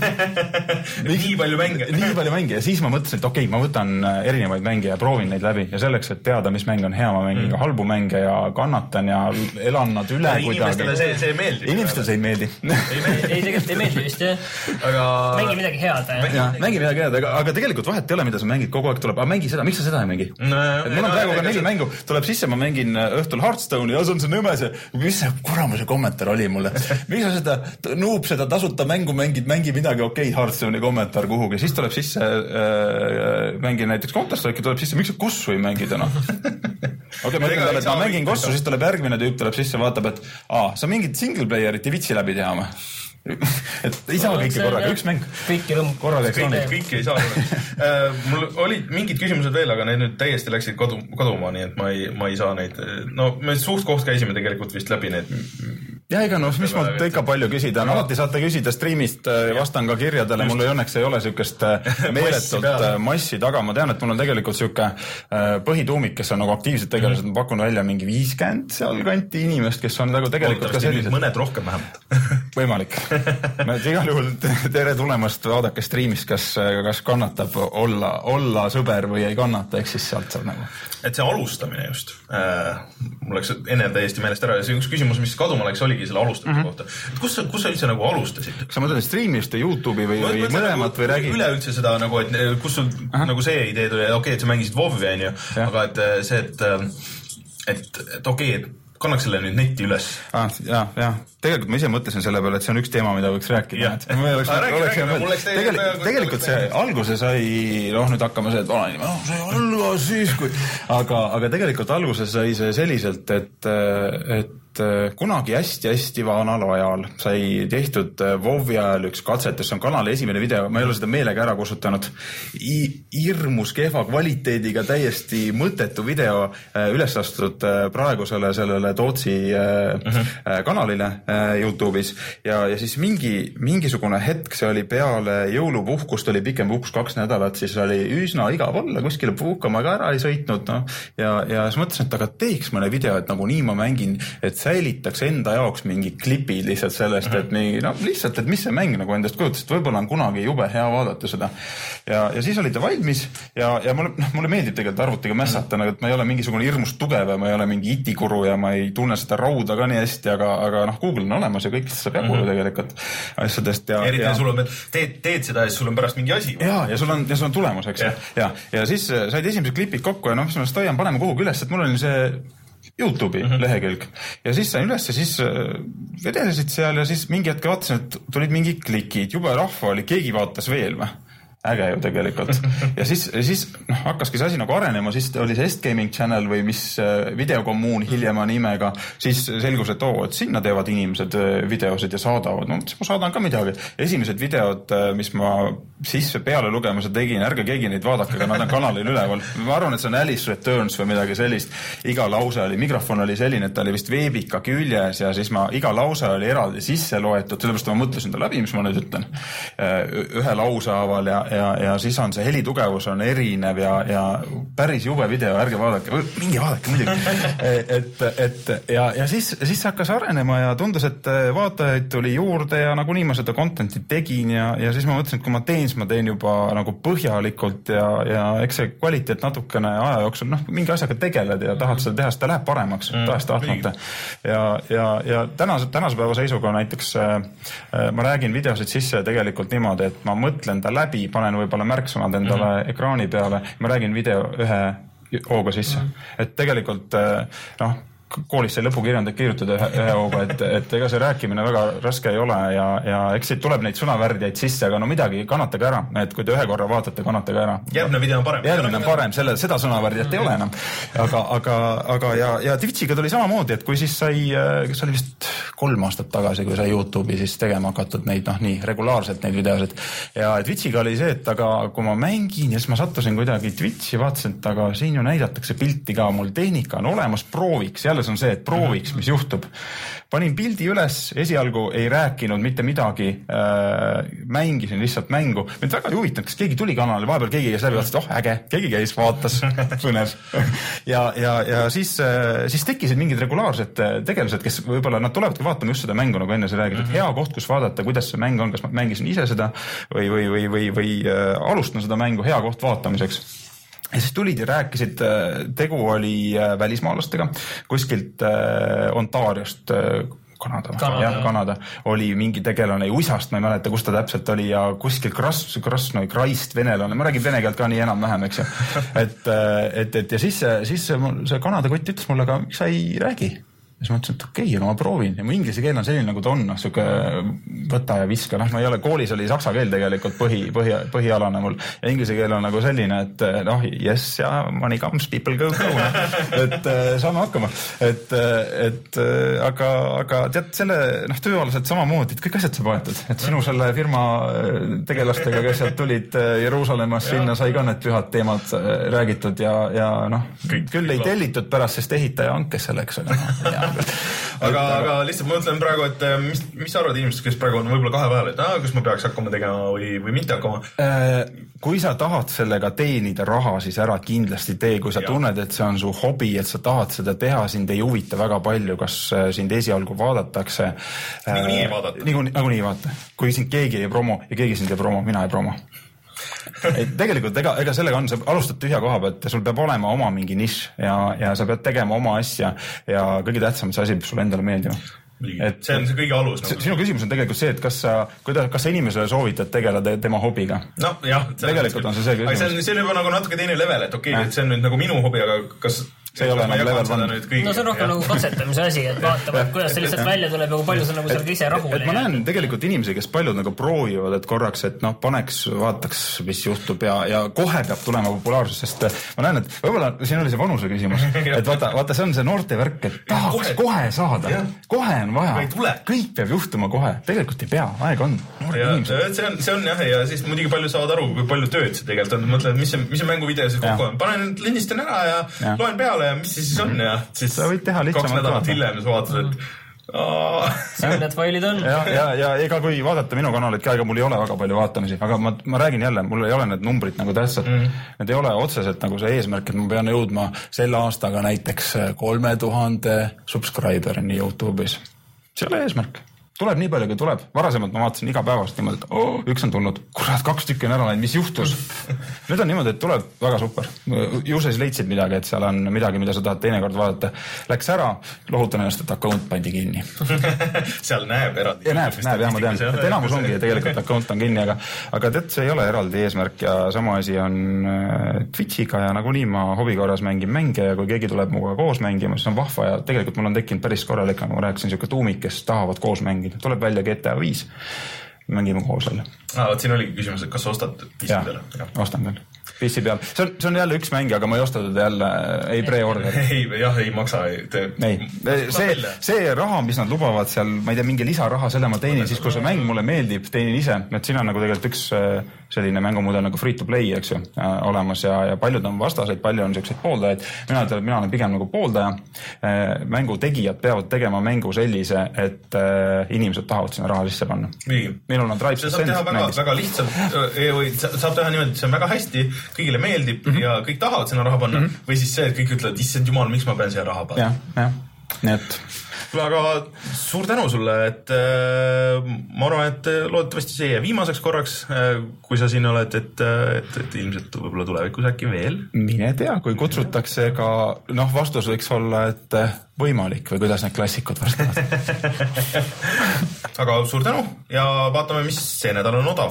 nii palju mänge. nii palju mänge ja siis ma mõtlesin, et okei, okay, ma võtan erinevaid mänge ja proovin neid läbi ja selleks, et teada, mis mäng on hea, ma mängin mm. ka halbu mänge ja kannatan ja elan nad üle. Inimestele see, see meeldib. Inimestele see ei meeldi. ei, ei, tegelikult ei meeldi vist, jah. Aga... mängi midagi head. Ja, mängi midagi head, aga, aga tegelikult vahet ei ole, mida sa mängid, kogu aeg tuleb, aga mängi seda, miks sa seda ei mängi? No, mul on praegu ka neli mängu, tuleb sisse, ma mängin õhtul Hearthstone'i ja see on see nõmese, mis see kuramuse kommentaar oli mulle, miks sa seda nuub seda tasuta mängu mängid, mängi midagi okei, Hearthstone'i kommentaar kuhugi, siis tuleb sisse äh, mängin näiteks Counter-Strike'i, tuleb sisse, miks sa kussu ei mängida, noh okei, ma ütlen talle, et ma mängin kossu, siis tuleb järgmine tüüp, tuleb sisse, vaatab, et aa, sa mingid single playerit ei vitsi läbi teha, ma et ei saa kõike korraga, üks mäng kõiki lõmm korraga kõiki ei saa mul olid mingid küsimused veel, aga need nüüd täiesti läksid kodu, koduma, nii et ma ei, ma ei saa neid, no me suht koht käisime tegelikult vist läbi need ja ega noh, mis mult ikka palju küsida no, alati saate küsida streamist, vastan ka kirjadele, mul ei õnneks ei ole siukest meeletut massi taga, ma tean, et mul on tegelikult siuke põhituumik, kes on nagu aktiivsed tegelased, mm. ma pakun välja mingi viiskümmend seal kanti inimest, kes on nagu tegelikult ka sellised mõned rohkem vähemalt võimalik igal juhul tere tulemast, vaadake streamist, kas, kas kannatab olla, olla sõber või ei kannata, eks siis sealt saab nagu. Et see alustamine just, äh, mul läks enne täiesti meelest ära ja see üks küsimus, mis kaduma läks, oligi oligi selle alustamise mm -hmm. kohta. Et kus sa, kus sa üldse nagu alustasid? Kas sa mõtled streamist või YouTube'i või, või mõlemat nagu, või räägid? Üleüldse seda nagu, et kus sul Aha. nagu see idee tuli, okei, okay, et sa mängisid WoW-i, on ju, aga et see, et, et, et okei, okay, et kannaks selle nüüd netti üles. Ah, jah, jah. Tegelikult ma ise mõtlesin selle peale, et see on üks teema, mida võiks rääkida. Oleks, ah, räägi, räägi, oleks tegelikult, tegelikult see alguse sai, noh nüüd hakkame see, et vana inimene, no see halva siis, kui... Aga, aga tegelikult alguse sai see selliselt, et, et kunagi hästi-hästi vanal ajal sai tehtud WoW-i ajal üks katsetus, see on kanali esimene video, ma ei ole seda meelega ära kusutanud, hirmus kehva kvaliteediga täiesti mõttetu video üles astunud praegusele sellele Tootsi uh-huh. kanalile YouTube'is ja, ja siis mingi, mingisugune hetk, see oli peale jõulupuhkust, oli pikem puhkus kaks nädalat, siis oli üsna igav olla, kuskile puhkama ka ära ei sõitnud, no, ja, ja siis mõtlesin, et aga teeks mõne video, et nagu nii ma mängin, et säilitaks enda jaoks mingi klipid lihtsalt sellest, et nii, no lihtsalt, et mis see mäng nagu endast kujutas, et võib-olla on kunagi jube hea vaadata seda. Ja, ja siis oli ta valmis ja, ja mulle, mulle meeldib tegelikult arvutiga mässata, nagu, et ma ei ole mingisugune hirmus tugev ja ma ei ole mingi itikuru ja ma ei tunne seda rauda ka nii hästi, aga, aga noh, Google on olemas ja kõik saab jagu mm-hmm. tegelikult asjadest. Ja, eriti ja sul on, teed, teed seda ja sul on pärast mingi asi. Ja, ja sul on, ja sul on tulemus, eks. Ja, ja, ja siis said esimesed klipid kokku ja noh, mis ma stoian, paneme kuhugi üles, et mul oli see YouTube'i mm-hmm. lehekülg. Ja siis sain üles ja siis vedelesid seal ja siis mingi hetke vaatasin, et tulid mingi klikid, jube rahva oli, keegi vaatas veel või. Äge ju tegelikult. Ja siis, siis noh, hakkaski see asi nagu arenema, siis oli see Est-Gaming Channel või mis videokommuun hiljema nimega, siis selgus, et oo, et sinna teevad inimesed videosid ja saadavad. No, siis ma saadan ka midagi. Esimesed videod, mis ma sisse peale lugemise tegin, ärge keegi neid vaadake, aga nad on kanalil üleval. Ma arvan, et see on Alice Returns või midagi sellist. Iga lause oli, mikrofon oli selline, et ta oli vist veebika küljes ja siis ma, iga lause oli eraldi sisse loetud, sellepärast ma mõtlesin ta läbi, mis ma nüüd ütlen. Ühe lause aval ja ja, ja siis on see helitugevus on erinev ja, ja päris jube video, ärge vaadake, mingi vaadake muidugi. et, et ja, ja siis, siis hakkas arenema ja tundus, et vaatajaid tuli juurde ja nagunii ma seda contenti tegin ja, ja siis ma mõtlesin, et kui ma teen, siis ma teen juba nagu põhjalikult ja, ja eks see kvaliteet natukene aja jooksul, noh, mingi asjaga tegeled ja tahad seda teha, seda läheb paremaks, mm, tahast tahtmata. Ja, ja, ja tänase, tänase päeva seisuga näiteks äh, ma räägin videosid sisse tegelikult niimoodi, et ma mõtlen ta läbi, panen võib-olla märksõnad endale mm-hmm. ekraani peale, ma räägin video ühe hooga sisse. Mm-hmm. Et tegelikult, noh, koolis sai lõpukirjandid kirjutada ühe, ühe hooga, et, et ega see rääkimine väga raske ei ole ja, ja eks siit tuleb neid sõnavärdjaid sisse, aga no midagi, kannatage ära, et kui te ühe korra vaatate, kannatage ära. Järgmine video on parem. Järgmine on parem, selle, seda sõnavärdjat ei ole enam. Aga, aga, aga ja, ja Twitchiga tuli samamoodi, et kui siis sai, kes oli vist kolm aastat tagasi, kui sai YouTube'i siis tegema hakatud neid, noh, nii regulaarselt neid videosid. Ja Twitchiga oli see, et aga kui ma mängin ja siis ma sattusin kuidagi Twitchi, vaatasin, et aga siin ju näidatakse pilti ka, mul tehnika on olemas, prooviks, jälle on see, et prooviks, mis juhtub. Panin pildi üles, esialgu ei rääkinud mitte midagi, äh, mängisin lihtsalt mängu. Mind väga ei huvitanud, kas keegi tuli kanalile, vahepeal keegi käis läbi, vaatas, et oh, äge, keegi käis, vaatas, põnev. ja, ja, ja siis, siis tekkisid mingid regulaarsed tegelased, kes võib-olla nad tulevadki vaatama just seda mängu, nagu enne sa räägid, et hea koht, kus vaadata, kuidas see mäng on, kas ma mängisin ise seda või, või, või, või, või äh, alustan seda mängu, hea koht vaatamiseks. Ja siis tulid ja rääkisid, tegu oli välismaalastega, kuskilt Ontariost, Kanada, Kanada, jah, Kanada, oli mingi tegelane Uisast, ma ei mäleta, kus ta täpselt oli ja kuskil Kras, Krasnoi, Kraist, venelane, ma räägin vene keelt ka nii enam-vähem, eks ju. Et, et, et ja siis, siis see Kanada kott ütles mulle, aga miks sa ei räägi? Ja siis ma ütlesin, et okei, okay, aga ma proovin. Ja mu inglise keel on selline, nagu ta on, siuke võta ja viska. Noh, ma ei ole, koolis oli saksa keel tegelikult põhi, põhi, põhialane mul. Ja inglise keel on nagu selline, et noh, yes, ja money comes, people go, go. Et saame hakkama. Et, et aga, aga tead, selle, noh, tööalaselt samamoodi, et kõik asjad saab aetud. Et sinu selle firma tegelastega, kes sealt tulid Jeruusalemmas, sinna sai ka need pühad teemad räägitud ja, ja noh, küll ei tellitud pärast, sest ehitaja hankes selleks oli. Ja aga, aga lihtsalt ma mõtlen praegu, et mis, mis arvad inimesed, kes praegu on võib-olla kahe vahel, et ah, kas ma peaks hakkama tegema või, või mitte hakkama? Kui sa tahad sellega teenida raha, siis ära kindlasti tee. Kui sa ja. tunned, et see on su hobi, et sa tahad seda teha, sind ei huvita väga palju, kas sind esialgu vaadatakse. Nigu nii ei vaadata. Nigu, nagu nii vaata. Kui sind keegi ei promo ja keegi sind ei promo, mina ei promo. Et tegelikult ega, ega sellega on, sa alustad tühja koha pealt ja sul peab olema oma mingi nišš ja, ja sa pead tegema oma asja ja kõige tähtsam see asi peab sulle endale meeldima. et see on see kõige alus. Nagu. Sinu küsimus on tegelikult see, et kas sa, kuidas, kas sa inimesele soovitad tegeleda tema hobiga? No jah. Tegelikult on see see küsimus. Aga see on, see on juba nagu natuke teine level, et okei, okay, et see on nüüd nagu minu hobi, aga kas see ei ole nagu level one. No see on rohkem nagu katsetamise asi, et vaatame, et kuidas see lihtsalt välja tuleb ja kui palju sa nagu sellega ise rahul. Et ma näen tegelikult inimesi, kes paljud nagu proovivad, et korraks, et noh, paneks, vaataks, mis juhtub ja, ja kohe peab tulema populaarsus, sest ma näen, et võib-olla siin oli see vanuse küsimus, et vaata, vaata, see on see noorte värk, et tahaks kohe, kohe saada, ja. Kohe on vaja, kõik peab juhtuma kohe, tegelikult ei pea, aeg on. Ja, see on, see on jah, ja siis muidugi palju saavad aru, kui palju tööd see tegelikult on, mõtled, mis see, mis see mänguvideo siis kokku on, panen lindistan ära ja, ja loen peale ja mis see siis on ja siis sa võid teha kaks nädalat hiljem ja sa vaatad, et siin need failid on. Ja, ja, ja ega kui vaadata minu kanalit ka, ega mul ei ole väga palju vaatamisi, aga ma, ma räägin jälle, mul ei ole need numbrid nagu tähtsad. Mm. Need ei ole otseselt nagu see eesmärk, et ma pean jõudma selle aastaga näiteks kolme tuhande subscriberini YouTube'is. See ei ole eesmärk. Tuleb nii palju, kui tuleb. Varasemalt ma vaatasin iga päevast niimoodi, et oh, üks on tulnud. Kurat, kaks tükki on ära läinud, mis juhtus? Nüüd on niimoodi, et tuleb väga super. Ju sa siis leidsid midagi, et seal on midagi, mida sa tahad teinekord vaadata. Läks ära, lohutan ennast, et account pandi kinni. seal näeb eraldi. Ja näeb, näeb, jah, ma tean. Et enamus ongi ja tegelikult account on kinni, aga, aga tead, see ei ole eraldi eesmärk ja sama asi on Twitchiga ja nagunii ma hobikorras mängin mänge ja kui keegi tuleb muga koos mängima, siis on vahva ja tegelikult mul on tekkinud päris korralik, nagu ma rääkisin, siuke tuumik, kes tahavad koos mängida. Tuleb välja G T A viis. Mängime koos selle. Ah, võt, siin oligi küsimus, et kas ostad P C peale? Ja, ostan küll. P C peal. See on, see on jälle üks mäng, aga ma ei osta teda jälle, ei pre-order. Ei, jah, ei maksa. Te... Ei, see, see raha, mis nad lubavad seal, ma ei tea, mingi lisaraha, selle ma teinin, siis kui see mäng mulle meeldib, teinin ise. Et siin on nagu tegelikult üks selline mängumudel nagu free to play, eks ju, olemas ja, ja paljud on vastaseid, palju on selliseid pooldajaid. Mina, mina olen pigem nagu pooldaja. Mängu tegijad peavad tegema mängu sellise, et inimesed tahavad sinna raha sisse panna. Nii. Minul on Drive see saab teha väga, väga lihtsalt, saab teha niimoodi, et see on väga hästi, kõigile meeldib mm -hmm. ja kõik tahavad sinna raha panna mm -hmm. või siis see, et kõik ütlevad, issand jumal, miks ma pean siia raha panna. Jah, jah, nii et aga suur tänu sulle, et äh, ma arvan, et loodetavasti see jää viimaseks korraks, äh, kui sa siin oled, et, et, et ilmselt võib-olla tulevikus äkki veel. Mine tea, kui kutsutakse ka, noh, vastus võiks olla, et võimalik või kuidas need klassikud vastavad. Aga suur tänu ja vaatame, mis see nädal on odav.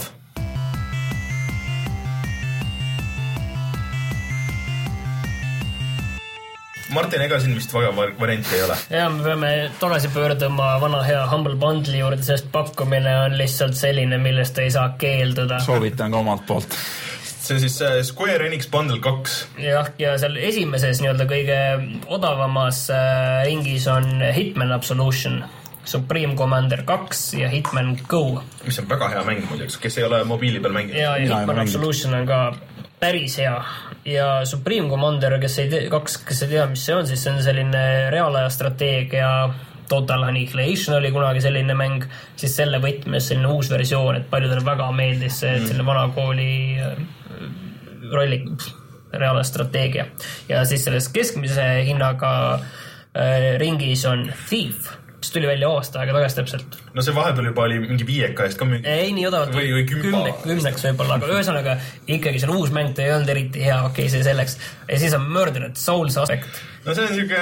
Martin, ega siin vist väga varianti ei ole. Ja, me peame tagasi pöörduma vana hea Humble Bundle'i juurde, sest pakkumine on lihtsalt selline, millest ei saa keelduda. Soovitan ka omalt poolt. See on siis Square Enix Bundle kaks. Jah, ja seal esimeses nii-öelda kõige odavamas ringis on Hitman Absolution, Supreme Commander kaks ja Hitman Go. Mis on väga hea mäng muideks, kes ei ole mobiili peal mänginud. Ja, ja Hitman Absolution on ka päris hea. Ja Supreme Commander, kes ei tea, kaks, kes ei tea, mis see on, siis see on selline reaalaja strateegia. Total Annihilation oli kunagi selline mäng, siis selle võtmes selline uus versioon, et paljudele väga meeldis see, et selline vanakooli rolli reaalaja strateegia. Ja siis selles keskmise hinnaga äh, ringis on Thief, mis tuli välja aasta aega tagasi täpselt. No see vahepeal juba oli mingi viieka eest ka mingi... Ei, nii odavalt või, või kümne, kümneks võib-olla, aga ühesõnaga ikkagi see on uus mäng, ta ei olnud eriti hea, okei okay, see selleks. Ja siis on Murdered Souls aspekt. No see on siuke...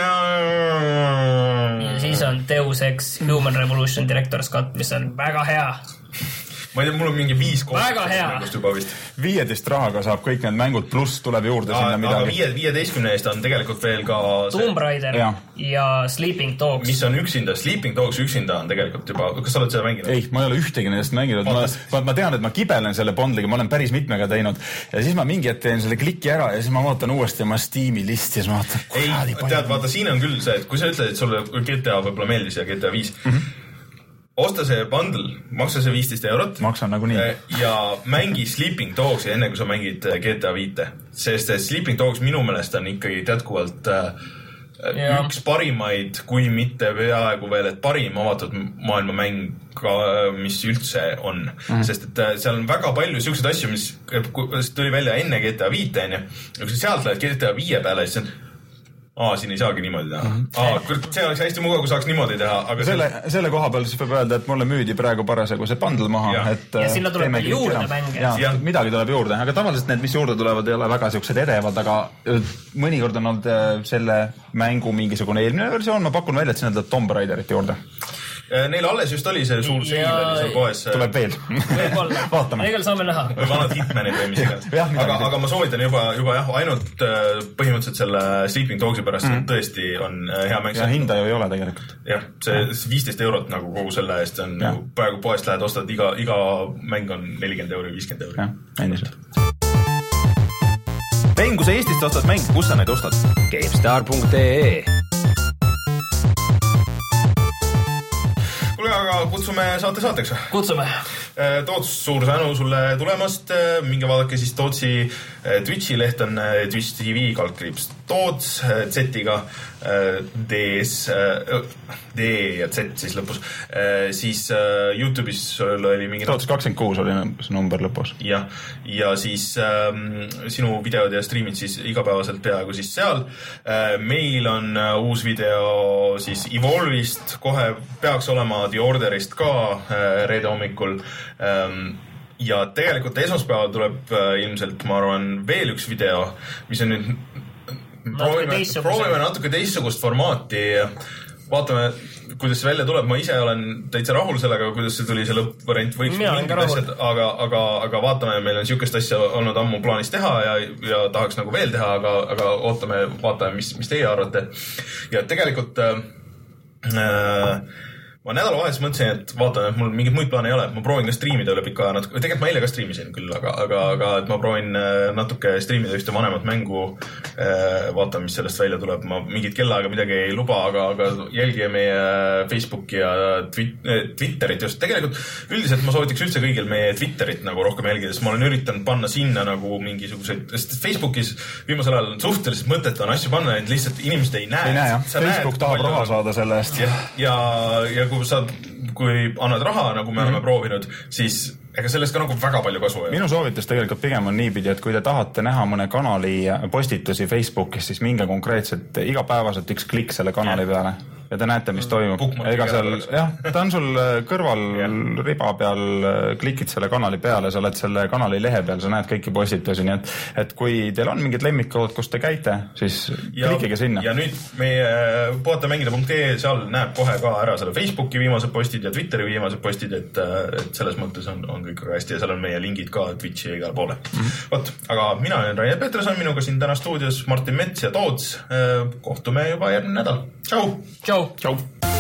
Ja siis on Deus Ex Human Revolution Director's Cut, mis on väga hea. Ma ei tea, mul on mingi viis väga hea. Juba vist. viieteist rahaga saab kõik need mängud, pluss tuleb juurde Aa, sinna midagi. Aga viie, viieteistkümne eest on tegelikult veel ka... Tomb Raider ja. ja Sleeping Dogs. Mis on üksinda, Sleeping Dogs üksinda on tegelikult juba... Kas sa oled seda mänginud? Ei, ma ei ole ühtegi nendest mänginud. Ma, ma, ma tean, et ma kibelen selle bondliga, ma olen päris mitmega teinud. Ja siis ma mingi ette teen selle kliki ära ja siis ma vaatan uuesti oma Steam'i listi ja siis ma vaatan... Ei, tead, vaata, siin on küll see, et kui sa ütled, et sulle G T A võib-olla meeldis ja G T A viis... Mm-hmm. Osta see bundle, maksa see viisteist eurot. Maksan nagu nii. Ja mängi Sleeping Dogs enne, kui sa mängid G T A viite. Sest Sleeping Dogs minu meelest on ikkagi jätkuvalt äh, üks parimaid, kui mitte peaaegu veel, et parim avatud maailma mäng, mis üldse on. Mm-hmm. Sest et seal on väga palju siukseid asju, mis tuli välja enne G T A viite, enne. Ja kui sa sealt lähed G T A viie peale, siis on Aa, siin ei saagi niimoodi teha. Mm-hmm. Aa, see oleks hästi mugav, kui saaks niimoodi teha. Aga selle, selle koha peal siis peab öelda, et mulle müüdi praegu parasjagu see bundle maha. Ja, et, ja sinna tuleb juurde mänge. Ja, ja midagi tuleb juurde. Aga tavaliselt need, mis juurde tulevad, ei ole väga siuksed edevad, aga mõnikord on olnud selle mängu mingisugune eelmine versioon. Ma pakun välja, et sinna tuleb Tomb Raiderit juurde. Neil alles just oli see suur seil oli seal poes. Tuleb veel. Vaatame. Neil saame näha. Või vanad hitmanid või mis iganes. aga, aga ma soovitan juba, juba jah, ainult põhimõtteliselt selle Sleeping Dogsi pärast mm. tõesti on hea mäng. Ja hinda ju ei ole tegelikult. Jah, see viisteist eurot nagu kogu selle eest on ja. Praegu poest lähed ostad, iga, iga mäng on nelikümmend euri, viiskümmend euri. Jah, endiselt. Mäng, kui sa Eestist ostad mäng, kus sa neid ostad? GameStar punkt ee Kuule, aga kutsume saate saateks. Kutsume. Toots, suur tänu sulle tulemast. Minge vaadake siis Tootsi Twitchi leht on Twitch T V kaldkriips Toots Z-iga D-s, D ja Z siis lõpus. Siis YouTube'is oli mingi... Toots kakskümmend kuus oli number lõpus. Ja, ja siis ähm, sinu videod ja streamid siis igapäevaselt peaaegu siis seal. Meil on uus video siis Evolve'ist, kohe peaks olema The Orderist ka reede hommikul. Ja tegelikult esmaspäeval tuleb ilmselt, ma arvan, veel üks video, mis on nüüd proovime, proovime natuke teistsugust formaati. Vaatame, kuidas see välja tuleb. Ma ise olen täitsa rahul sellega, kuidas see tuli see lõppvariant. Võiks mingid asjad, aga, aga, aga vaatame, meil on siukest asja olnud ammu plaanis teha ja, ja tahaks nagu veel teha, aga, aga ootame, vaatame, mis, mis teie arvate. Ja tegelikult äh, ma nädalavahetus mõtlesin, et vaatan, et mul mingit muid plaane ei ole, et ma proovin ka striimida üle pika aja natuke. Tegelikult ma eile ka striimisin küll, aga, aga, aga et ma proovin natuke striimida ühte vanemat mängu. Vaatan, mis sellest välja tuleb. Ma mingit kellaaega midagi ei luba, aga, aga jälgige meie Facebooki ja Twitterit just. Tegelikult üldiselt ma soovitaks üldse kõigil meie Twitterit nagu rohkem jälgida, sest ma olen üritanud panna sinna nagu mingisuguseid, sest Facebookis viimasel ajal suhteliselt mõtet on asju panna, et lihtsalt inimesed ei näe. Ei näe, jah. Facebook tahab raha saada selle eest. Ja, ja, ja kui sa, kui annad raha, nagu me mm-hmm. oleme proovinud, siis ega sellest ka nagu väga palju kasu ei ole. Minu soovitus tegelikult pigem on niipidi, et kui te tahate näha mõne kanali postitusi Facebookis, siis minge konkreetselt igapäevaselt üks klikk selle kanali peale ja te näete, mis toimub. Ega seal, jah, ta on sul kõrval riba peal, klikid selle kanali peale, sa oled selle kanali lehe peal, sa näed kõiki postitusi, nii et, et kui teil on mingid lemmikkood, kus te käite, siis ja, klikige sinna. Ja nüüd meie puhatamängida punkt ee seal näeb kohe ka ära selle Facebooki viimased postid ja Twitteri viimased postid, et, et selles mõttes on, on kõik väga hästi ja seal on meie lingid ka Twitchi ja igal poole. Mm-hmm. Võt, aga mina olen Rainer Peterson, minuga siin täna stuudios Martin Mets ja Toots. Kohtume juba järgmine nädal. Tšau! Tšau! Tšau!